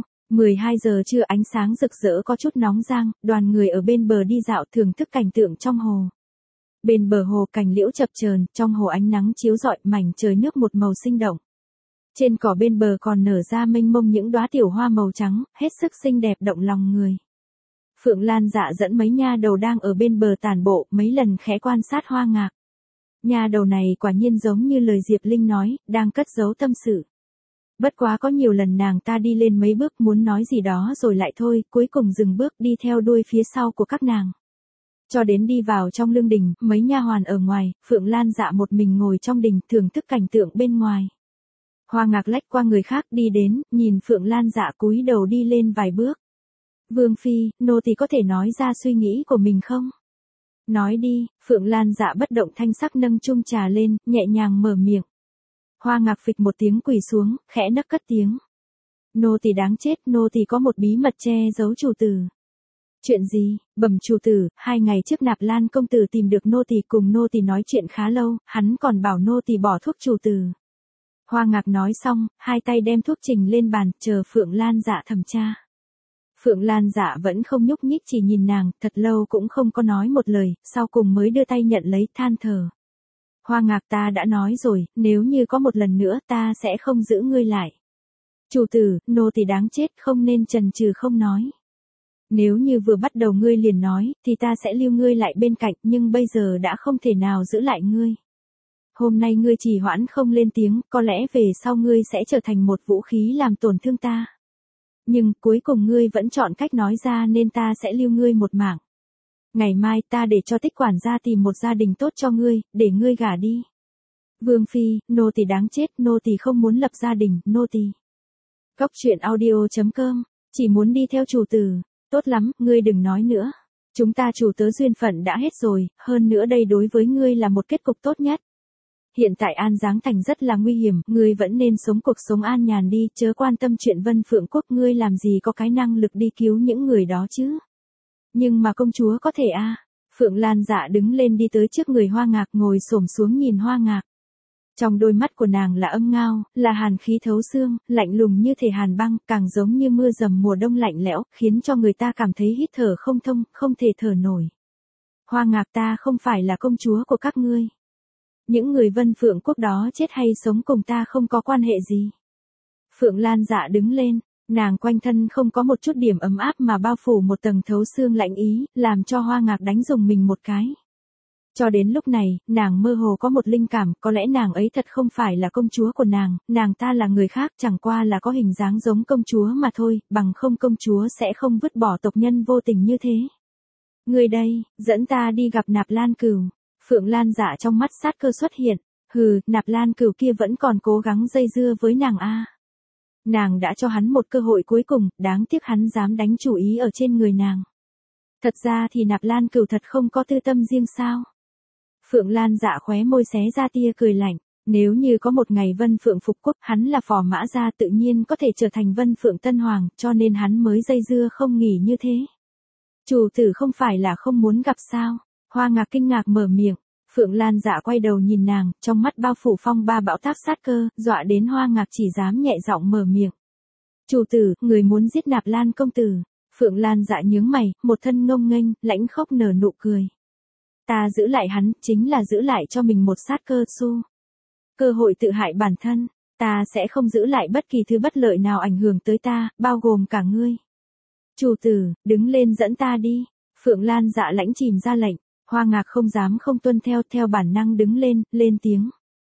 12 giờ trưa ánh sáng rực rỡ có chút nóng rang, đoàn người ở bên bờ đi dạo thưởng thức cảnh tượng trong hồ. Bên bờ hồ cành liễu chập chờn, trong hồ ánh nắng chiếu rọi, mảnh trời nước một màu sinh động. Trên cỏ bên bờ còn nở ra mênh mông những đóa tiểu hoa màu trắng, hết sức xinh đẹp động lòng người. Phượng Lan Dạ dẫn mấy nha đầu đang ở bên bờ tản bộ, mấy lần khẽ quan sát Hoa Ngạc. Nha đầu này quả nhiên giống như lời Diệp Linh nói, đang cất giấu tâm sự. Bất quá có nhiều lần nàng ta đi lên mấy bước muốn nói gì đó rồi lại thôi, cuối cùng dừng bước đi theo đuôi phía sau của các nàng. Cho đến đi vào trong lương đình, mấy nha hoàn ở ngoài, Phượng Lan Dạ một mình ngồi trong đình thưởng thức cảnh tượng bên ngoài. Hoa Ngạc lách qua người khác đi đến, nhìn Phượng Lan Dạ cúi đầu đi lên vài bước. Vương phi, nô tỳ có thể nói ra suy nghĩ của mình không? Nói đi, Phượng Lan Dạ bất động thanh sắc nâng chung trà lên, nhẹ nhàng mở miệng. Hoa Ngạc phịch một tiếng quỳ xuống, khẽ nấc cất tiếng. Nô tỳ đáng chết, nô tỳ có một bí mật che giấu chủ tử. Chuyện gì? Bẩm chủ tử, 2 ngày trước Nạp Lan công tử tìm được nô tỳ cùng nô tỳ nói chuyện khá lâu, hắn còn bảo nô tỳ bỏ thuốc chủ tử. Hoa Ngạc nói xong, hai tay đem thuốc trình lên bàn, chờ Phượng Lan Dạ thẩm tra. Phượng Lan Dạ vẫn không nhúc nhích chỉ nhìn nàng, thật lâu cũng không có nói một lời, sau cùng mới đưa tay nhận lấy than thở. Hoa Ngạc ta đã nói rồi, nếu như có một lần nữa ta sẽ không giữ ngươi lại. Chủ tử, nô tỳ đáng chết không nên chần chừ không nói. Nếu như vừa bắt đầu ngươi liền nói, thì ta sẽ lưu ngươi lại bên cạnh, nhưng bây giờ đã không thể nào giữ lại ngươi. Hôm nay ngươi trì hoãn không lên tiếng, có lẽ về sau ngươi sẽ trở thành một vũ khí làm tổn thương ta. Nhưng cuối cùng ngươi vẫn chọn cách nói ra nên ta sẽ lưu ngươi một mạng. Ngày mai ta để cho Tích quản gia tìm một gia đình tốt cho ngươi, để ngươi gả đi. Vương phi, nô tỳ đáng chết, nô tỳ không muốn lập gia đình, nô tỳ. Cóc truyện audio.com, chỉ muốn đi theo chủ tử. Tốt lắm, ngươi đừng nói nữa. Chúng ta chủ tớ duyên phận đã hết rồi, hơn nữa đây đối với ngươi là một kết cục tốt nhất. Hiện tại An Giáng Thành rất là nguy hiểm, ngươi vẫn nên sống cuộc sống an nhàn đi, chớ quan tâm chuyện Vân Phượng Quốc, ngươi làm gì có cái năng lực đi cứu những người đó chứ. Nhưng mà công chúa có thể à. Phượng Lan Dạ đứng lên đi tới trước người Hoa Ngạc, ngồi xổm xuống nhìn Hoa Ngạc. Trong đôi mắt của nàng là âm ngao, là hàn khí thấu xương, lạnh lùng như thể hàn băng, càng giống như mưa dầm mùa đông lạnh lẽo, khiến cho người ta cảm thấy hít thở không thông, không thể thở nổi. Hoa Ngạc ta không phải là công chúa của các ngươi. Những người Vân Phượng Quốc đó chết hay sống cùng ta không có quan hệ gì. Phượng Lan Dạ đứng lên, nàng quanh thân không có một chút điểm ấm áp mà bao phủ một tầng thấu xương lạnh ý, làm cho Hoa Ngạc đánh rùng mình một cái. Cho đến lúc này, nàng mơ hồ có một linh cảm, có lẽ nàng ấy thật không phải là công chúa của nàng ta là người khác, chẳng qua là có hình dáng giống công chúa mà thôi, bằng không công chúa sẽ không vứt bỏ tộc nhân vô tình như thế. Người đây, dẫn ta đi gặp Nạp Lan Cửu. Phượng Lan Dạ trong mắt sát cơ xuất hiện, Nạp Lan Cửu kia vẫn còn cố gắng dây dưa với nàng a. Nàng đã cho hắn một cơ hội cuối cùng, đáng tiếc hắn dám đánh chủ ý ở trên người nàng. Thật ra thì Nạp Lan Cửu thật không có tư tâm riêng sao. Phượng Lan Dạ khóe môi xé ra tia cười lạnh, nếu như có một ngày Vân Phượng phục quốc, hắn là phò mã gia tự nhiên có thể trở thành Vân Phượng Tân Hoàng, cho nên hắn mới dây dưa không nghỉ như thế. Chủ tử không phải là không muốn gặp sao? Hoa Ngạc kinh ngạc mở miệng, Phượng Lan Dạ quay đầu nhìn nàng, trong mắt bao phủ phong ba bão táp sát cơ, dọa đến Hoa Ngạc chỉ dám nhẹ giọng mở miệng. Chủ tử, người muốn giết Nạp Lan công tử. Phượng Lan Dạ nhướng mày, một thân ngông nghênh, lãnh khốc nở nụ cười. Ta giữ lại hắn, chính là giữ lại cho mình một sát cơ hội tự hại bản thân, ta sẽ không giữ lại bất kỳ thứ bất lợi nào ảnh hưởng tới ta, bao gồm cả ngươi. Chủ tử, đứng lên dẫn ta đi. Phượng Lan Dạ lãnh chìm ra lệnh, Hoa Ngạc không dám không tuân theo, theo bản năng đứng lên, lên tiếng.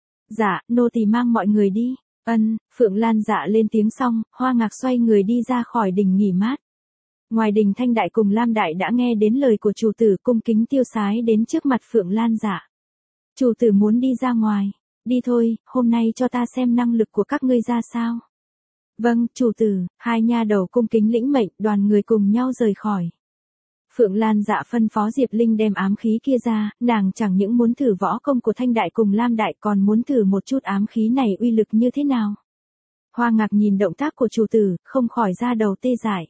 Dạ, nô tỳ mang mọi người đi. Ân, Phượng Lan dạ lên tiếng xong, Hoa Ngạc xoay người đi ra khỏi đình nghỉ mát. Ngoài đình Thanh Đại cùng Lam Đại đã nghe đến lời của chủ tử, cung kính tiêu sái đến trước mặt Phượng Lan dạ. Chủ tử muốn đi ra ngoài. Đi thôi, hôm nay cho ta xem năng lực của các ngươi ra sao. Vâng, chủ tử, hai nha đầu cung kính lĩnh mệnh, đoàn người cùng nhau rời khỏi. Phượng Lan dạ phân phó Diệp Linh đem ám khí kia ra, nàng chẳng những muốn thử võ công của Thanh Đại cùng Lam Đại còn muốn thử một chút ám khí này uy lực như thế nào. Hoa Ngạc nhìn động tác của chủ tử, không khỏi ra đầu tê dại.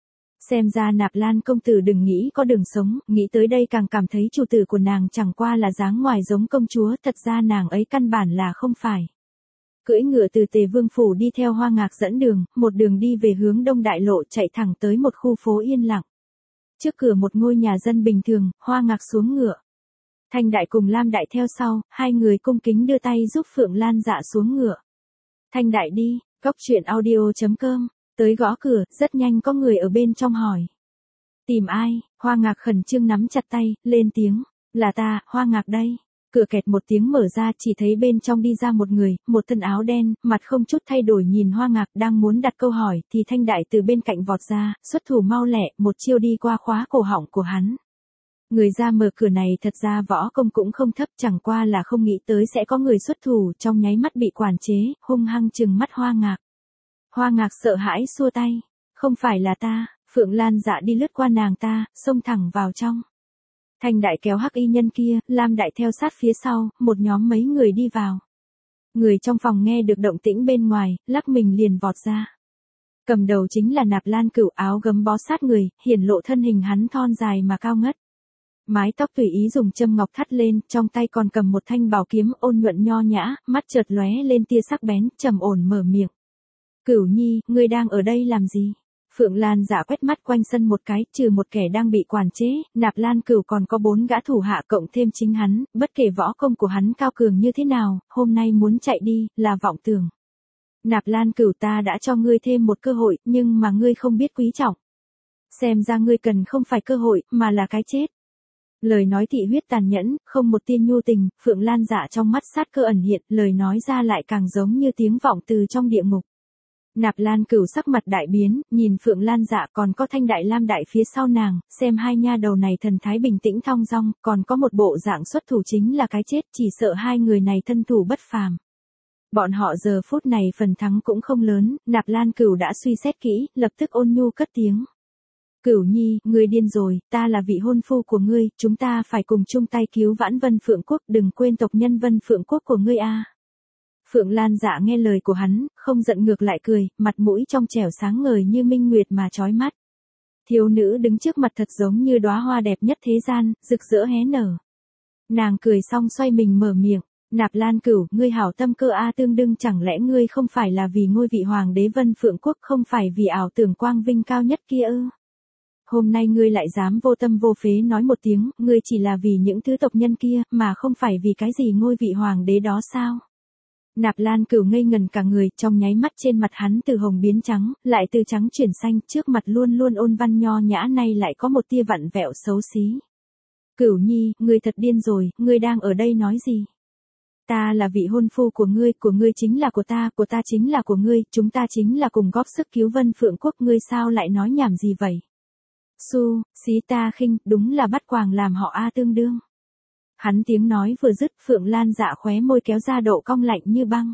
Xem ra Nạp Lan công tử đừng nghĩ có đường sống, nghĩ tới đây càng cảm thấy chủ tử của nàng chẳng qua là dáng ngoài giống công chúa, thật ra nàng ấy căn bản là không phải. Cưỡi ngựa từ Tề Vương phủ đi theo Hoa Ngạc dẫn đường, một đường đi về hướng Đông Đại Lộ, chạy thẳng tới một khu phố yên lặng. Trước cửa một ngôi nhà dân bình thường, Hoa Ngạc xuống ngựa. Thanh Đại cùng Lam Đại theo sau, hai người cung kính đưa tay giúp Phượng Lan dạ xuống ngựa. Thanh Đại đi, cóc truyện audio.com, tới gõ cửa, rất nhanh có người ở bên trong hỏi. Tìm ai? Hoa Ngạc khẩn trương nắm chặt tay, lên tiếng, là ta, Hoa Ngạc đây. Cửa kẹt một tiếng mở ra, chỉ thấy bên trong đi ra một người, một thân áo đen, mặt không chút thay đổi nhìn Hoa Ngạc, đang muốn đặt câu hỏi, thì Thanh Đại từ bên cạnh vọt ra, xuất thủ mau lẹ, một chiêu đi qua khóa cổ họng của hắn. Người ra mở cửa này thật ra võ công cũng không thấp, chẳng qua là không nghĩ tới sẽ có người xuất thủ, trong nháy mắt bị quản chế, hung hăng trừng mắt Hoa Ngạc. Hoa Ngạc sợ hãi xua tay, không phải là ta. Phượng Lan dạ đi lướt qua nàng ta, xông thẳng vào trong. Thanh Đại kéo hắc y nhân kia, Lam Đại theo sát phía sau, một nhóm mấy người đi vào. Người trong phòng nghe được động tĩnh bên ngoài, lắc mình liền vọt ra. Cầm đầu chính là Nạp Lan Cửu, áo gấm bó sát người, hiển lộ thân hình hắn thon dài mà cao ngất. Mái tóc tùy ý dùng châm ngọc thắt lên, trong tay còn cầm một thanh bảo kiếm ôn nhuận nho nhã, mắt chợt lóe lên tia sắc bén, trầm ổn mở miệng. Cửu Nhi, ngươi đang ở đây làm gì? Phượng Lan dạ quét mắt quanh sân một cái, trừ một kẻ đang bị quản chế, Nạp Lan Cửu còn có 4 gã thủ hạ cộng thêm chính hắn, bất kể võ công của hắn cao cường như thế nào, hôm nay muốn chạy đi, là vọng tưởng. Nạp Lan Cửu, ta đã cho ngươi thêm một cơ hội, nhưng mà ngươi không biết quý trọng. Xem ra ngươi cần không phải cơ hội, mà là cái chết. Lời nói thị huyết tàn nhẫn, không một tia nhu tình, Phượng Lan dạ trong mắt sát cơ ẩn hiện, lời nói ra lại càng giống như tiếng vọng từ trong địa ngục. Nạp Lan Cửu sắc mặt đại biến, nhìn Phượng Lan dạ còn có Thanh Đại Lam Đại phía sau nàng, xem hai nha đầu này thần thái bình tĩnh thong dong, còn có một bộ dạng xuất thủ chính là cái chết, chỉ sợ hai người này thân thủ bất phàm. Bọn họ giờ phút này phần thắng cũng không lớn, Nạp Lan Cửu đã suy xét kỹ, lập tức ôn nhu cất tiếng. Cửu Nhi, ngươi điên rồi, ta là vị hôn phu của ngươi, chúng ta phải cùng chung tay cứu vãn Vân Phượng Quốc, đừng quên tộc nhân Vân Phượng Quốc của ngươi a. Phượng Lan dạ nghe lời của hắn, không giận ngược lại cười, mặt mũi trong trẻo sáng ngời như minh nguyệt mà chói mắt. Thiếu nữ đứng trước mặt thật giống như đóa hoa đẹp nhất thế gian, rực rỡ hé nở. Nàng cười xong xoay mình mở miệng, Nạp Lan Cửu, ngươi hảo tâm cơ a, tương đương chẳng lẽ ngươi không phải là vì ngôi vị hoàng đế Vân Phượng Quốc, không phải vì ảo tưởng quang vinh cao nhất kia ư? Hôm nay ngươi lại dám vô tâm vô phế nói một tiếng, ngươi chỉ là vì những thứ tộc nhân kia, mà không phải vì cái gì ngôi vị hoàng đế đó sao? Nạp Lan Cửu ngây ngần cả người, trong nháy mắt trên mặt hắn từ hồng biến trắng, lại từ trắng chuyển xanh, trước mặt luôn luôn ôn văn nho nhã nay lại có một tia vặn vẹo xấu xí. Cửu Nhi, ngươi thật điên rồi, ngươi đang ở đây nói gì? Ta là vị hôn phu của ngươi chính là của ta chính là của ngươi, chúng ta chính là cùng góp sức cứu Vân Phượng Quốc, ngươi sao lại nói nhảm gì vậy? Su, xí ta khinh, đúng là bắt quàng làm họ a tương đương. Hắn tiếng nói vừa dứt, Phượng Lan dạ khóe môi kéo ra độ cong lạnh như băng.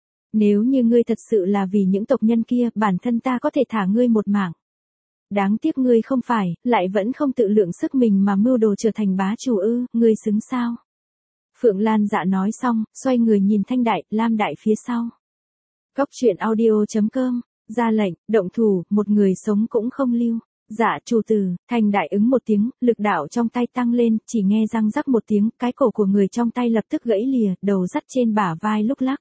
Nếu như ngươi thật sự là vì những tộc nhân kia, bản thân ta có thể thả ngươi một mạng. Đáng tiếc ngươi không phải, lại vẫn không tự lượng sức mình mà mưu đồ trở thành bá chủ ư, ngươi xứng sao? Phượng Lan dạ nói xong, xoay người nhìn Thanh Đại, Lam Đại phía sau. Cóc truyện audio.com, ra lệnh, động thủ, một người sống cũng không lưu. Dạ chủ tử, Thanh Đại ứng một tiếng, lực đạo trong tay tăng lên, chỉ nghe răng rắc một tiếng, cái cổ của người trong tay lập tức gãy lìa, đầu dắt trên bả vai lúc lắc.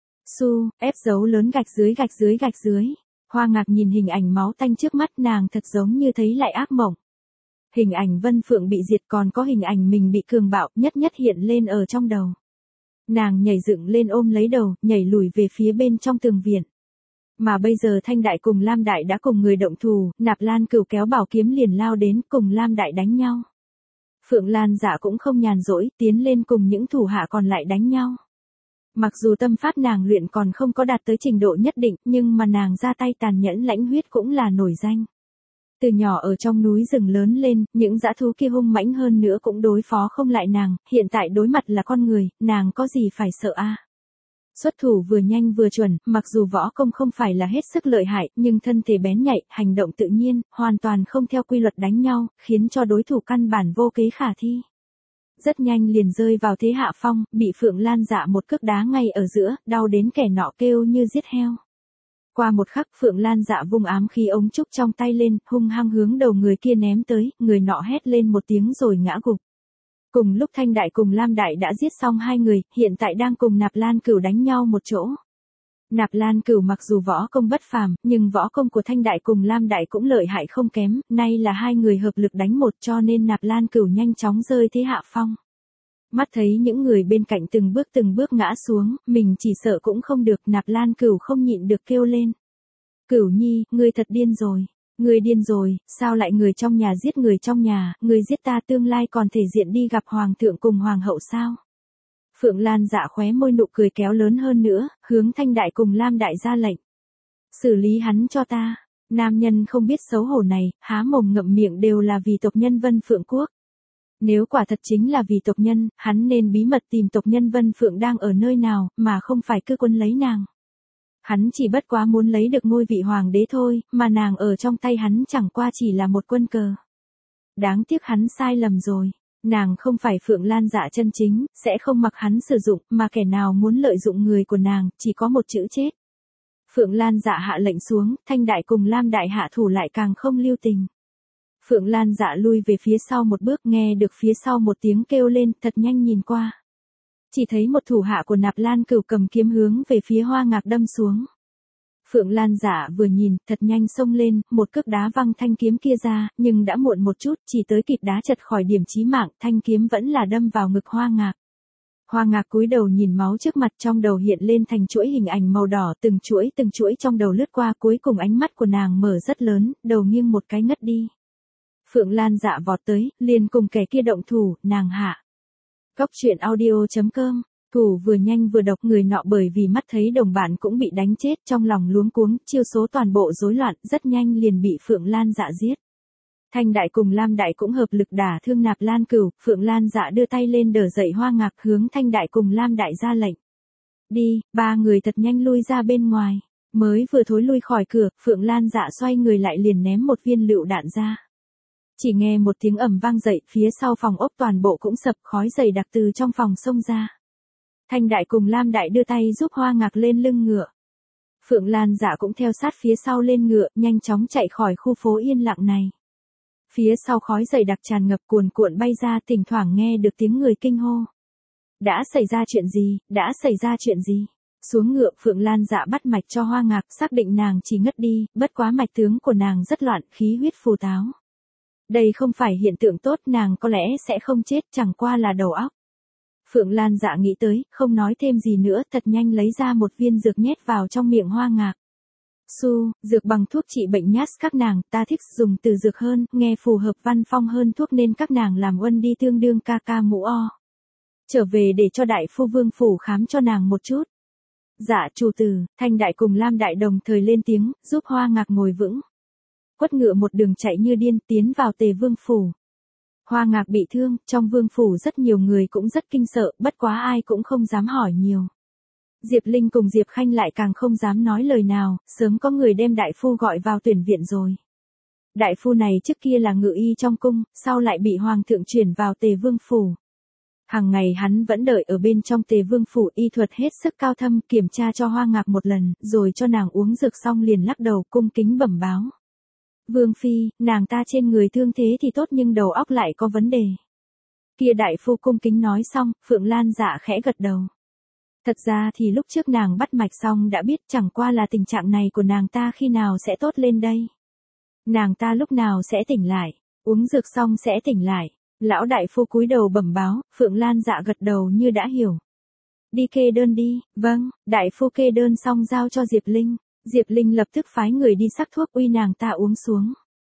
Su, ép dấu lớn gạch dưới gạch dưới gạch dưới. Hoa Ngạc nhìn hình ảnh máu tanh trước mắt nàng thật giống như thấy lại ác mộng. Hình ảnh Vân Phượng bị diệt còn có hình ảnh mình bị cường bạo nhất nhất hiện lên ở trong đầu. Nàng nhảy dựng lên ôm lấy đầu, nhảy lùi về phía bên trong tường viện. Mà bây giờ Thanh Đại cùng Lam Đại đã cùng người động thủ, Nạp Lan Cửu kéo bảo kiếm liền lao đến cùng Lam Đại đánh nhau. Phượng Lan Dạ cũng không nhàn rỗi, tiến lên cùng những thủ hạ còn lại đánh nhau. Mặc dù tâm pháp nàng luyện còn không có đạt tới trình độ nhất định, nhưng mà nàng ra tay tàn nhẫn lãnh huyết cũng là nổi danh. Từ nhỏ ở trong núi rừng lớn lên, những dã thú kia hung mãnh hơn nữa cũng đối phó không lại nàng, hiện tại đối mặt là con người, nàng có gì phải sợ a? Xuất thủ vừa nhanh vừa chuẩn, mặc dù võ công không phải là hết sức lợi hại, nhưng thân thể bén nhạy, hành động tự nhiên, hoàn toàn không theo quy luật đánh nhau, khiến cho đối thủ căn bản vô kế khả thi. Rất nhanh liền rơi vào thế hạ phong, bị Phượng Lan Dạ một cước đá ngay ở giữa, đau đến kẻ nọ kêu như giết heo. Qua một khắc Phượng Lan Dạ vung ám khí ống trúc trong tay lên, hung hăng hướng đầu người kia ném tới, người nọ hét lên một tiếng rồi ngã gục. Cùng lúc Thanh Đại cùng Lam Đại đã giết xong hai người, hiện tại đang cùng Nạp Lan Cửu đánh nhau một chỗ. Nạp Lan Cửu mặc dù võ công bất phàm, nhưng võ công của Thanh Đại cùng Lam Đại cũng lợi hại không kém, nay là hai người hợp lực đánh một cho nên Nạp Lan Cửu nhanh chóng rơi thế hạ phong. Mắt thấy những người bên cạnh từng bước ngã xuống, mình chỉ sợ cũng không được, Nạp Lan Cửu không nhịn được kêu lên. Cửu Nhi, ngươi thật điên rồi. Ngươi điên rồi, sao lại người trong nhà giết người trong nhà, ngươi giết ta tương lai còn thể diện đi gặp hoàng thượng cùng hoàng hậu sao? Phượng Lan Dạ khóe môi nụ cười kéo lớn hơn nữa, hướng Thanh Đại cùng Lam Đại ra lệnh. Xử lý hắn cho ta. Nam nhân không biết xấu hổ này, há mồm ngậm miệng đều là vì tộc nhân Vân Phượng Quốc. Nếu quả thật chính là vì tộc nhân, hắn nên bí mật tìm tộc nhân Vân Phượng đang ở nơi nào, mà không phải cứ quân lấy nàng. Hắn chỉ bất quá muốn lấy được ngôi vị hoàng đế thôi, mà nàng ở trong tay hắn chẳng qua chỉ là một quân cờ. Đáng tiếc hắn sai lầm rồi. Nàng không phải Phượng Lan Dạ chân chính, sẽ không mặc hắn sử dụng, mà kẻ nào muốn lợi dụng người của nàng, chỉ có một chữ chết. Phượng Lan Dạ hạ lệnh xuống, Thanh Đại cùng Lam Đại hạ thủ lại càng không lưu tình. Phượng Lan Dạ lui về phía sau một bước, nghe được phía sau một tiếng kêu lên, thật nhanh nhìn qua. Chỉ thấy một thủ hạ của Nạp Lan Cửu cầm kiếm hướng về phía Hoa Ngạc đâm xuống. Phượng Lan Dạ vừa nhìn, thật nhanh xông lên, một cước đá văng thanh kiếm kia ra, nhưng đã muộn một chút, chỉ tới kịp đá chật khỏi điểm chí mạng, thanh kiếm vẫn là đâm vào ngực Hoa Ngạc. Hoa Ngạc cúi đầu nhìn máu trước mặt, trong đầu hiện lên thành chuỗi hình ảnh màu đỏ, từng chuỗi trong đầu lướt qua, cuối cùng ánh mắt của nàng mở rất lớn, đầu nghiêng một cái ngất đi. Phượng Lan Dạ vọt tới, liền cùng kẻ kia động thủ, nàng hạ. Cóc truyện audio.com, thủ vừa nhanh vừa độc, người nọ bởi vì mắt thấy đồng bạn cũng bị đánh chết, trong lòng luống cuống, chiêu số toàn bộ rối loạn, rất nhanh liền bị Phượng Lan Dạ giết. Thanh Đại cùng Lam Đại cũng hợp lực đả thương Nạp Lan Cửu, Phượng Lan Dạ đưa tay lên đỡ dậy Hoa Ngạc, hướng Thanh Đại cùng Lam Đại ra lệnh. Đi, ba người thật nhanh lui ra bên ngoài. Mới vừa thối lui khỏi cửa, Phượng Lan Dạ xoay người lại liền ném một viên lựu đạn ra. Chỉ nghe một tiếng ầm vang dậy, phía sau phòng ốc toàn bộ cũng sập, khói dày đặc từ trong phòng xông ra. Thanh Đại cùng Lam Đại đưa tay giúp Hoa Ngạc lên lưng ngựa. Phượng Lan Dạ cũng theo sát phía sau lên ngựa, nhanh chóng chạy khỏi khu phố yên lặng này. Phía sau khói dày đặc tràn ngập cuồn cuộn bay ra, thỉnh thoảng nghe được tiếng người kinh hô. Đã xảy ra chuyện gì, đã xảy ra chuyện gì? Xuống ngựa, Phượng Lan Dạ bắt mạch cho Hoa Ngạc, xác định nàng chỉ ngất đi, bất quá mạch tướng của nàng rất loạn, khí huyết phù táo. Đây không phải hiện tượng tốt, nàng có lẽ sẽ không chết, chẳng qua là đầu óc. Phượng Lan Dạ nghĩ tới, không nói thêm gì nữa, thật nhanh lấy ra một viên dược nhét vào trong miệng Hoa Ngạc. Dược bằng thuốc trị bệnh nhát các nàng, ta thích dùng từ dược hơn, nghe phù hợp văn phong hơn thuốc nên các nàng làm uân đi tương đương ca ca mũ o. Trở về để cho đại phu Vương phủ khám cho nàng một chút. Dạ chủ tử, Thanh Đại cùng Lam Đại đồng thời lên tiếng, giúp Hoa Ngạc ngồi vững. Quất ngựa một đường chạy như điên tiến vào Tề Vương phủ. Hoa Ngạc bị thương, trong Vương phủ rất nhiều người cũng rất kinh sợ, bất quá ai cũng không dám hỏi nhiều. Diệp Linh cùng Diệp Khanh lại càng không dám nói lời nào, sớm có người đem đại phu gọi vào tuyển viện rồi. Đại phu này trước kia là ngự y trong cung, sau lại bị hoàng thượng chuyển vào Tề Vương phủ. Hàng ngày hắn vẫn đợi ở bên trong Tề Vương phủ, y thuật hết sức cao thâm, kiểm tra cho Hoa Ngạc một lần, rồi cho nàng uống dược xong liền lắc đầu cung kính bẩm báo. Vương phi, nàng ta trên người thương thế thì tốt nhưng đầu óc lại có vấn đề. Kia đại phu cung kính nói xong, Phượng Lan Dạ khẽ gật đầu. Thật ra thì lúc trước nàng bắt mạch xong đã biết, chẳng qua là tình trạng này của nàng ta khi nào sẽ tốt lên đây. Nàng ta lúc nào sẽ tỉnh lại, uống dược xong sẽ tỉnh lại. Lão đại phu cúi đầu bẩm báo, Phượng Lan Dạ gật đầu như đã hiểu. Đi kê đơn đi, vâng, đại phu kê đơn xong giao cho Diệp Linh. Diệp Linh lập tức phái người đi sắc thuốc uy nàng ta uống xuống.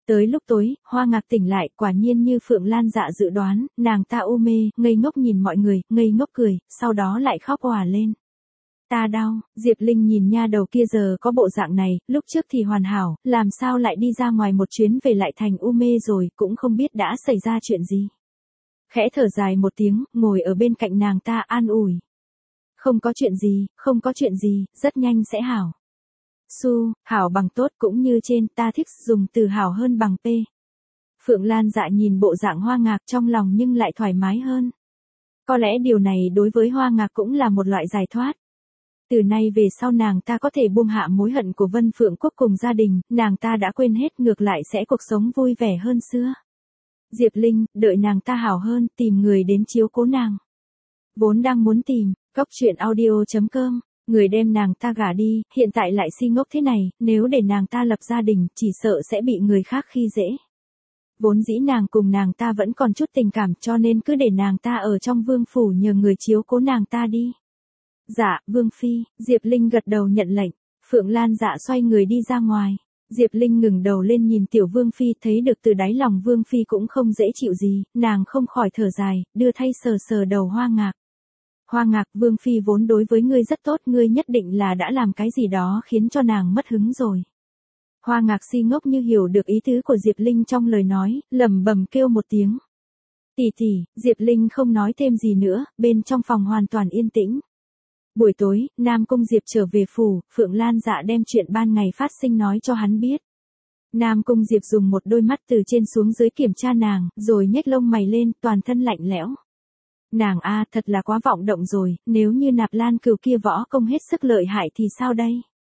Tới lúc tối, Hoa Ngạc tỉnh lại, quả nhiên như Phượng Lan Dạ dự đoán, nàng ta u mê, ngây ngốc nhìn mọi người, ngây ngốc cười, sau đó lại khóc òa lên. Ta đau, Diệp Linh nhìn nha đầu kia giờ có bộ dạng này, lúc trước thì hoàn hảo, làm sao lại đi ra ngoài một chuyến về lại thành u mê rồi, cũng không biết đã xảy ra chuyện gì. Khẽ thở dài một tiếng, ngồi ở bên cạnh nàng ta an ủi. Không có chuyện gì, không có chuyện gì, rất nhanh sẽ hảo. Su, hảo bằng tốt cũng như trên, ta thích dùng từ hảo hơn bằng p. Phượng Lan Dạ nhìn bộ dạng Hoa Ngạc trong lòng nhưng lại thoải mái hơn. Có lẽ điều này đối với Hoa Ngạc cũng là một loại giải thoát. Từ nay về sau nàng ta có thể buông hạ mối hận của Vân Phượng Quốc cùng gia đình, nàng ta đã quên hết, ngược lại sẽ cuộc sống vui vẻ hơn xưa. Diệp Linh, đợi nàng ta hảo hơn, tìm người đến chiếu cố nàng. Vốn đang muốn tìm, Cóc Truyện Audio.com, người đem nàng ta gả đi, hiện tại lại si ngốc thế này, nếu để nàng ta lập gia đình, chỉ sợ sẽ bị người khác khi dễ. Vốn dĩ nàng cùng nàng ta vẫn còn chút tình cảm, cho nên cứ để nàng ta ở trong vương phủ nhờ người chiếu cố nàng ta đi. Dạ, Vương Phi, Diệp Linh gật đầu nhận lệnh. Phượng Lan Dạ xoay người đi ra ngoài. Diệp Linh ngừng đầu lên nhìn tiểu Vương Phi, thấy được từ đáy lòng Vương Phi cũng không dễ chịu gì, nàng không khỏi thở dài, đưa tay sờ sờ đầu Hoa Ngạc. Hoa Ngạc, Vương Phi vốn đối với ngươi rất tốt, ngươi nhất định là đã làm cái gì đó khiến cho nàng mất hứng rồi. Hoa Ngạc si ngốc như hiểu được ý tứ của Diệp Linh trong lời nói, lẩm bẩm kêu một tiếng. Tỷ tỷ, Diệp Linh không nói thêm gì nữa, bên trong phòng hoàn toàn yên tĩnh. Buổi tối, Nam Cung Diệp trở về phủ, Phượng Lan Dạ đem chuyện ban ngày phát sinh nói cho hắn biết. Nam Cung Diệp dùng một đôi mắt từ trên xuống dưới kiểm tra nàng, rồi nhếch lông mày lên, toàn thân lạnh lẽo. Nàng a, thật là quá vọng động rồi, nếu như Nạp Lan Cửu kia võ công hết sức lợi hại thì sao đây?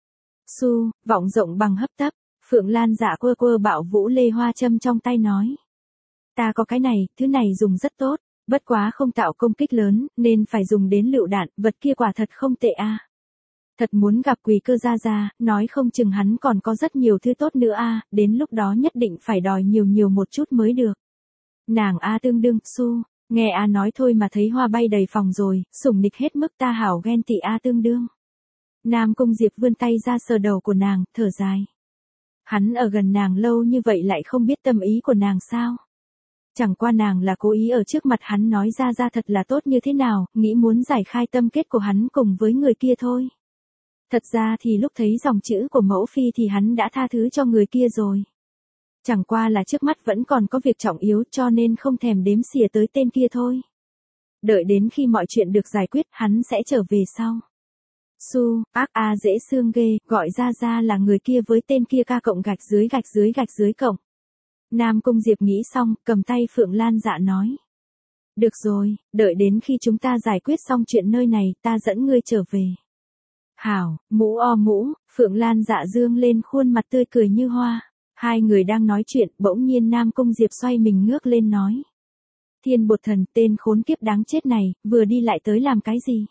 Su, vọng rộng bằng hấp tấp, Phượng Lan Dạ quơ quơ bạo vũ lê hoa châm trong tay nói. Ta có cái này, thứ này dùng rất tốt. Bất quá không tạo công kích lớn, nên phải dùng đến lựu đạn, vật kia quả thật không tệ a. Thật muốn gặp Quỳ Cơ gia gia, nói không chừng hắn còn có rất nhiều thứ tốt nữa a, đến lúc đó nhất định phải đòi nhiều một chút mới được. Nàng a tương đương, Su, nghe a nói thôi mà thấy hoa bay đầy phòng rồi, sủng nịch hết mức, ta hảo ghen tị a tương đương. Nam Cung Diệp vươn tay ra sờ đầu của nàng, thở dài. Hắn ở gần nàng lâu như vậy lại không biết tâm ý của nàng sao? Chẳng qua nàng là cố ý ở trước mặt hắn nói ra thật là tốt như thế nào, nghĩ muốn giải khai tâm kết của hắn cùng với người kia thôi. Thật ra thì lúc thấy dòng chữ của mẫu phi thì hắn đã tha thứ cho người kia rồi. Chẳng qua là trước mắt vẫn còn có việc trọng yếu cho nên không thèm đếm xỉa tới tên kia thôi. Đợi đến khi mọi chuyện được giải quyết hắn sẽ trở về sau. Su, ác a dễ xương ghê, gọi ra là người kia với tên kia ca cộng gạch dưới cộng. Nam Cung Diệp nghĩ xong, cầm tay Phượng Lan Dạ nói. Được rồi, đợi đến khi chúng ta giải quyết xong chuyện nơi này, ta dẫn ngươi trở về. Hảo, mũ o mũ, Phượng Lan Dạ dương lên khuôn mặt tươi cười như hoa. Hai người đang nói chuyện, bỗng nhiên Nam Cung Diệp xoay mình ngước lên nói. Thiên Bột Thần, tên khốn kiếp đáng chết này, vừa đi lại tới làm cái gì?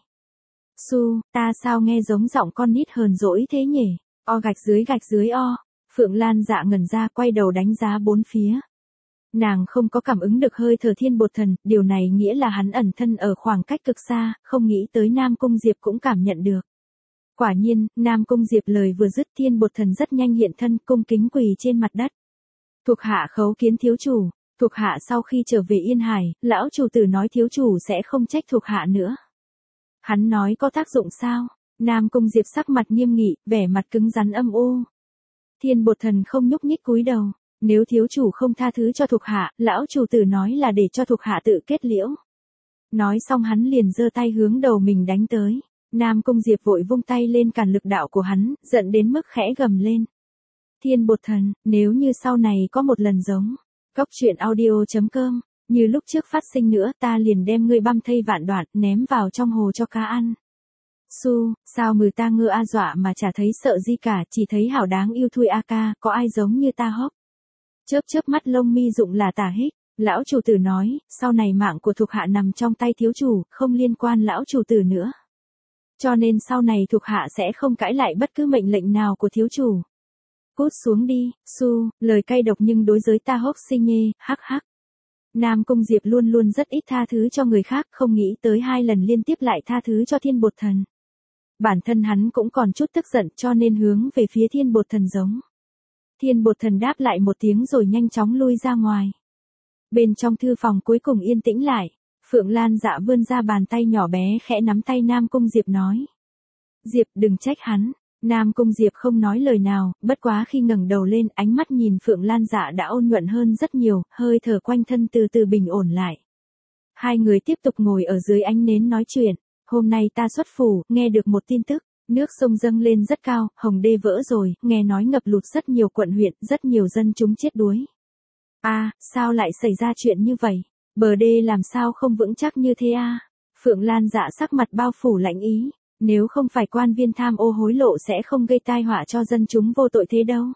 Su, ta sao nghe giống giọng con nít hờn dỗi thế nhỉ? O gạch dưới o. Phượng Lan Dạ ngẩn ra, quay đầu đánh giá bốn phía. Nàng không có cảm ứng được hơi thở Thiên Bột Thần, điều này nghĩa là hắn ẩn thân ở khoảng cách cực xa, không nghĩ tới Nam Cung Diệp cũng cảm nhận được. Quả nhiên, Nam Cung Diệp lời vừa dứt, Thiên Bột Thần rất nhanh hiện thân, cung kính quỳ trên mặt đất. Thuộc hạ khấu kiến thiếu chủ, thuộc hạ sau khi trở về Yên Hải, lão chủ tử nói thiếu chủ sẽ không trách thuộc hạ nữa. Hắn nói có tác dụng sao? Nam Cung Diệp sắc mặt nghiêm nghị, vẻ mặt cứng rắn âm u. Thiên Bột Thần không nhúc nhích cúi đầu. Nếu thiếu chủ không tha thứ cho thuộc hạ, lão chủ tử nói là để cho thuộc hạ tự kết liễu. Nói xong hắn liền giơ tay hướng đầu mình đánh tới. Nam Cung Diệp vội vung tay lên cản lực đạo của hắn, giận đến mức khẽ gầm lên. Thiên Bột Thần, nếu như sau này có một lần giống Cóc Truyện Audio.com, như lúc trước phát sinh nữa, ta liền đem ngươi băm thây vạn đoạn, ném vào trong hồ cho cá ăn. Su, sao mừ ta ngơ a dọa mà chả thấy sợ gì cả, chỉ thấy hảo đáng yêu thui a ca, có ai giống như ta hốc. Chớp mắt lông mi rụng là tả hích, lão chủ tử nói, sau này mạng của thuộc hạ nằm trong tay thiếu chủ, không liên quan lão chủ tử nữa. Cho nên sau này thuộc hạ sẽ không cãi lại bất cứ mệnh lệnh nào của thiếu chủ. Cút xuống đi, Su, lời cay độc nhưng đối với ta hốc xinh nhê, hắc hắc. Nam Cung Diệp luôn luôn rất ít tha thứ cho người khác, không nghĩ tới 2 lần liên tiếp lại tha thứ cho Thiên Bột Thần. Bản thân hắn cũng còn chút tức giận cho nên hướng về phía Thiên Bột Thần giống. Thiên Bột Thần đáp lại một tiếng rồi nhanh chóng lui ra ngoài. Bên trong thư phòng cuối cùng yên tĩnh lại, Phượng Lan Dạ vươn ra bàn tay nhỏ bé khẽ nắm tay Nam Cung Diệp nói. Diệp đừng trách hắn. Nam Cung Diệp không nói lời nào, bất quá khi ngẩng đầu lên ánh mắt nhìn Phượng Lan Dạ đã ôn nhuận hơn rất nhiều, hơi thở quanh thân từ từ bình ổn lại. Hai người tiếp tục ngồi ở dưới ánh nến nói chuyện. Hôm nay ta xuất phủ, nghe được một tin tức. Nước sông dâng lên rất cao, Hồng Đê vỡ rồi, nghe nói ngập lụt rất nhiều quận huyện, rất nhiều dân chúng chết đuối. Sao lại xảy ra chuyện như vậy? Bờ đê làm sao không vững chắc như thế à? Phượng Lan Dạ sắc mặt bao phủ lạnh ý. Nếu không phải quan viên tham ô hối lộ sẽ không gây tai họa cho dân chúng vô tội thế đâu.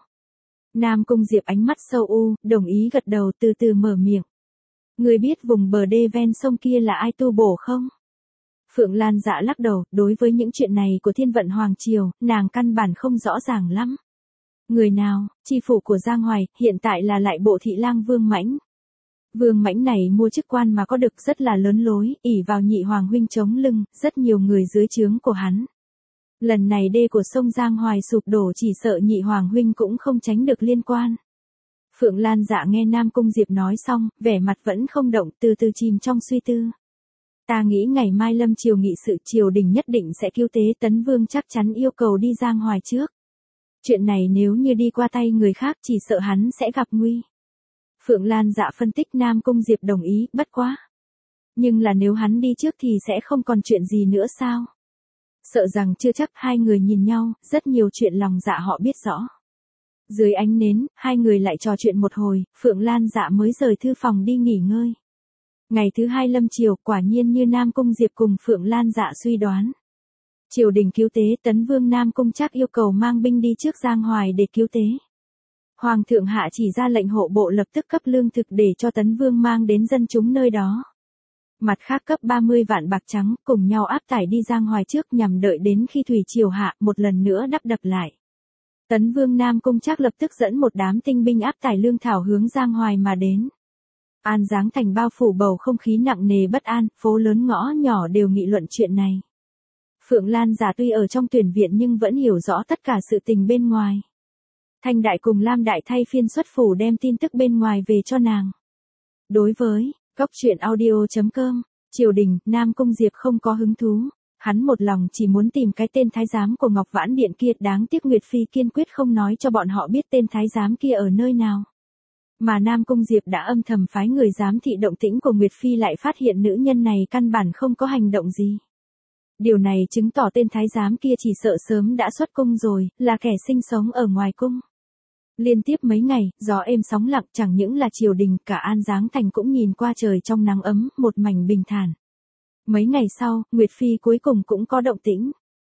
Nam Cung Diệp ánh mắt sâu u, đồng ý gật đầu từ từ mở miệng. Người biết vùng bờ đê ven sông kia là ai tu bổ không? Phượng Lan Dạ lắc đầu, đối với những chuyện này của Thiên Vận Hoàng Triều, nàng căn bản không rõ ràng lắm. Người nào, chi phủ của Giang Hoài, hiện tại là lại bộ thị lang Vương Mãnh. Vương Mãnh này mua chức quan mà có được rất là lớn lối, ỷ vào Nhị Hoàng huynh chống lưng, rất nhiều người dưới trướng của hắn. Lần này đê của sông Giang Hoài sụp đổ chỉ sợ Nhị Hoàng huynh cũng không tránh được liên quan. Phượng Lan Dạ nghe Nam Cung Diệp nói xong, vẻ mặt vẫn không động, từ từ chìm trong suy tư. Ta nghĩ ngày mai lâm triều nghị sự triều đình nhất định sẽ cứu tế, Tấn Vương chắc chắn yêu cầu đi Giang Hoài trước. Chuyện này nếu như đi qua tay người khác chỉ sợ hắn sẽ gặp nguy. Phượng Lan Dạ phân tích. Nam Cung Diệp đồng ý, bất quá. Nhưng là nếu hắn đi trước thì sẽ không còn chuyện gì nữa sao? Sợ rằng chưa chắc. Hai người nhìn nhau, rất nhiều chuyện lòng dạ họ biết rõ. Dưới ánh nến, hai người lại trò chuyện một hồi, Phượng Lan Dạ mới rời thư phòng đi nghỉ ngơi. Ngày thứ hai lâm triều, quả nhiên như Nam Cung Diệp cùng Phượng Lan Dạ suy đoán. Triều đình cứu tế, Tấn Vương Nam Cung Trác yêu cầu mang binh đi trước Giang Hoài để cứu tế. Hoàng thượng hạ chỉ ra lệnh hộ bộ lập tức cấp lương thực để cho Tấn Vương mang đến dân chúng nơi đó. Mặt khác cấp 30 vạn bạc trắng, cùng nhau áp tải đi Giang Hoài trước nhằm đợi đến khi thủy triều hạ, một lần nữa đắp đập lại. Tấn Vương Nam Cung Trác lập tức dẫn một đám tinh binh áp tải lương thảo hướng Giang Hoài mà đến. An Giáng thành bao phủ bầu không khí nặng nề bất an, phố lớn ngõ nhỏ đều nghị luận chuyện này. Phượng Lan Dạ tuy ở trong tuyển viện nhưng vẫn hiểu rõ tất cả sự tình bên ngoài. Thanh Đại cùng Lam Đại thay phiên xuất phủ đem tin tức bên ngoài về cho nàng. Đối với góc truyện audio.com, triều đình, Nam Cung Diệp không có hứng thú. Hắn một lòng chỉ muốn tìm cái tên thái giám của Ngọc Vãn Điện kia, đáng tiếc Nguyệt Phi kiên quyết không nói cho bọn họ biết tên thái giám kia ở nơi nào. Mà Nam Cung Diệp đã âm thầm phái người giám thị động tĩnh của Nguyệt Phi lại phát hiện nữ nhân này căn bản không có hành động gì. Điều này chứng tỏ tên thái giám kia chỉ sợ sớm đã xuất cung rồi, là kẻ sinh sống ở ngoài cung. Liên tiếp mấy ngày, gió êm sóng lặng, chẳng những là triều đình, cả An Giáng thành cũng nhìn qua trời trong nắng ấm, một mảnh bình thản. Mấy ngày sau, Nguyệt Phi cuối cùng cũng có động tĩnh.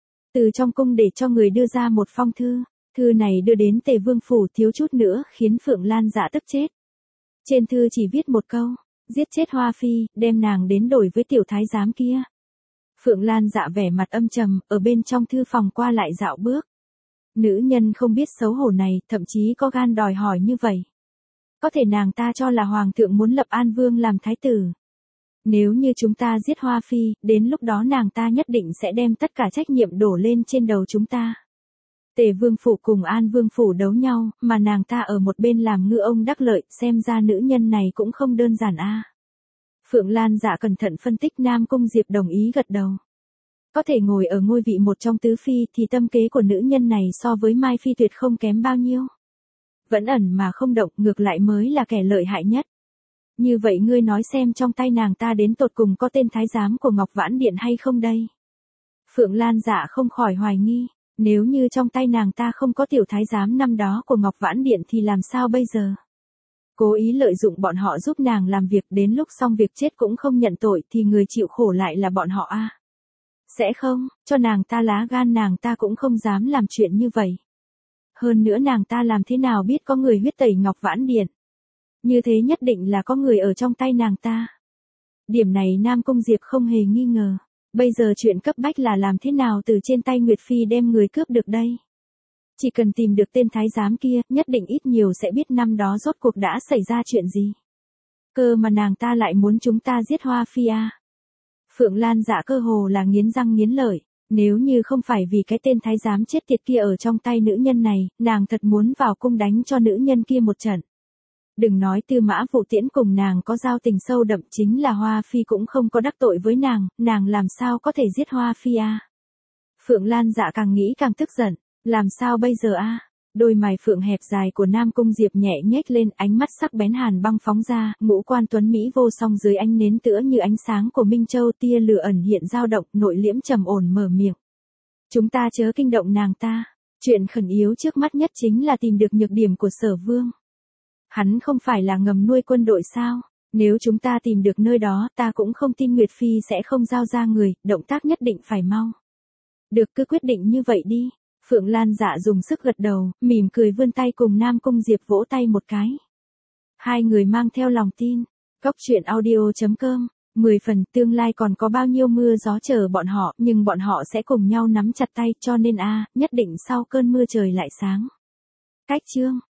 Từ trong cung để cho người đưa ra một phong thư. Thư này đưa đến Tề Vương phủ, thiếu chút nữa khiến Phượng Lan Dạ tức chết. Trên thư chỉ viết một câu, giết chết Hoa Phi, đem nàng đến đổi với tiểu thái giám kia. Phượng Lan Dạ vẻ mặt âm trầm, ở bên trong thư phòng qua lại dạo bước. Nữ nhân không biết xấu hổ này, thậm chí có gan đòi hỏi như vậy. Có thể nàng ta cho là Hoàng thượng muốn lập An Vương làm thái tử. Nếu như chúng ta giết Hoa Phi, đến lúc đó nàng ta nhất định sẽ đem tất cả trách nhiệm đổ lên trên đầu chúng ta. Tề Vương phủ cùng An Vương phủ đấu nhau, mà nàng ta ở một bên làm ngư ông đắc lợi, xem ra nữ nhân này cũng không đơn giản a. Phượng Lan Dạ cẩn thận phân tích. Nam Cung Diệp đồng ý gật đầu. Có thể ngồi ở ngôi vị một trong tứ phi thì tâm kế của nữ nhân này so với Mai Phi tuyệt không kém bao nhiêu. Vẫn ẩn mà không động, ngược lại mới là kẻ lợi hại nhất. Như vậy ngươi nói xem trong tay nàng ta đến tột cùng có tên thái giám của Ngọc Vãn Điện hay không đây? Phượng Lan Dạ không khỏi hoài nghi. Nếu như trong tay nàng ta không có tiểu thái giám năm đó của Ngọc Vãn Điện thì làm sao bây giờ? Cố ý lợi dụng bọn họ giúp nàng làm việc, đến lúc xong việc chết cũng không nhận tội thì người chịu khổ lại là bọn họ a. Sẽ không, cho nàng ta lá gan nàng ta cũng không dám làm chuyện như vậy. Hơn nữa nàng ta làm thế nào biết có người huyết tẩy Ngọc Vãn Điện? Như thế nhất định là có người ở trong tay nàng ta. Điểm này Nam Cung Diệp không hề nghi ngờ. Bây giờ chuyện cấp bách là làm thế nào từ trên tay Nguyệt Phi đem người cướp được đây. Chỉ cần tìm được tên thái giám kia, nhất định ít nhiều sẽ biết năm đó rốt cuộc đã xảy ra chuyện gì. Cơ mà nàng ta lại muốn chúng ta giết Hoa Phi à. Phượng Lan Dạ cơ hồ là nghiến răng nghiến lợi. Nếu như không phải vì cái tên thái giám chết tiệt kia ở trong tay nữ nhân này, nàng thật muốn vào cung đánh cho nữ nhân kia một trận. Đừng nói Tư Mã Vụ Tiễn cùng nàng có giao tình sâu đậm, chính là Hoa Phi cũng không có đắc tội với nàng làm sao có thể giết Hoa Phi a? Phượng Lan Dạ càng nghĩ càng tức giận, làm sao bây giờ a? Đôi mày phượng hẹp dài của Nam Cung Diệp nhẹ nhếch lên, ánh mắt sắc bén hàn băng phóng ra, ngũ quan tuấn mỹ vô song dưới ánh nến tựa như ánh sáng của Minh Châu, tia lửa ẩn hiện dao động, nội liễm trầm ổn mở miệng. Chúng ta chớ kinh động nàng ta, chuyện khẩn yếu trước mắt nhất chính là tìm được nhược điểm của Sở Vương. Hắn không phải là ngầm nuôi quân đội sao? Nếu chúng ta tìm được nơi đó, ta cũng không tin Nguyệt Phi sẽ không giao ra người, động tác nhất định phải mau. Được, cứ quyết định như vậy đi. Phượng Lan Dạ dùng sức gật đầu, mỉm cười vươn tay cùng Nam Cung Diệp vỗ tay một cái. Hai người mang theo lòng tin. Cóc truyện audio.com 10 phần, tương lai còn có bao nhiêu mưa gió chờ bọn họ, nhưng bọn họ sẽ cùng nhau nắm chặt tay, cho nên nhất định sau cơn mưa trời lại sáng. Cách chương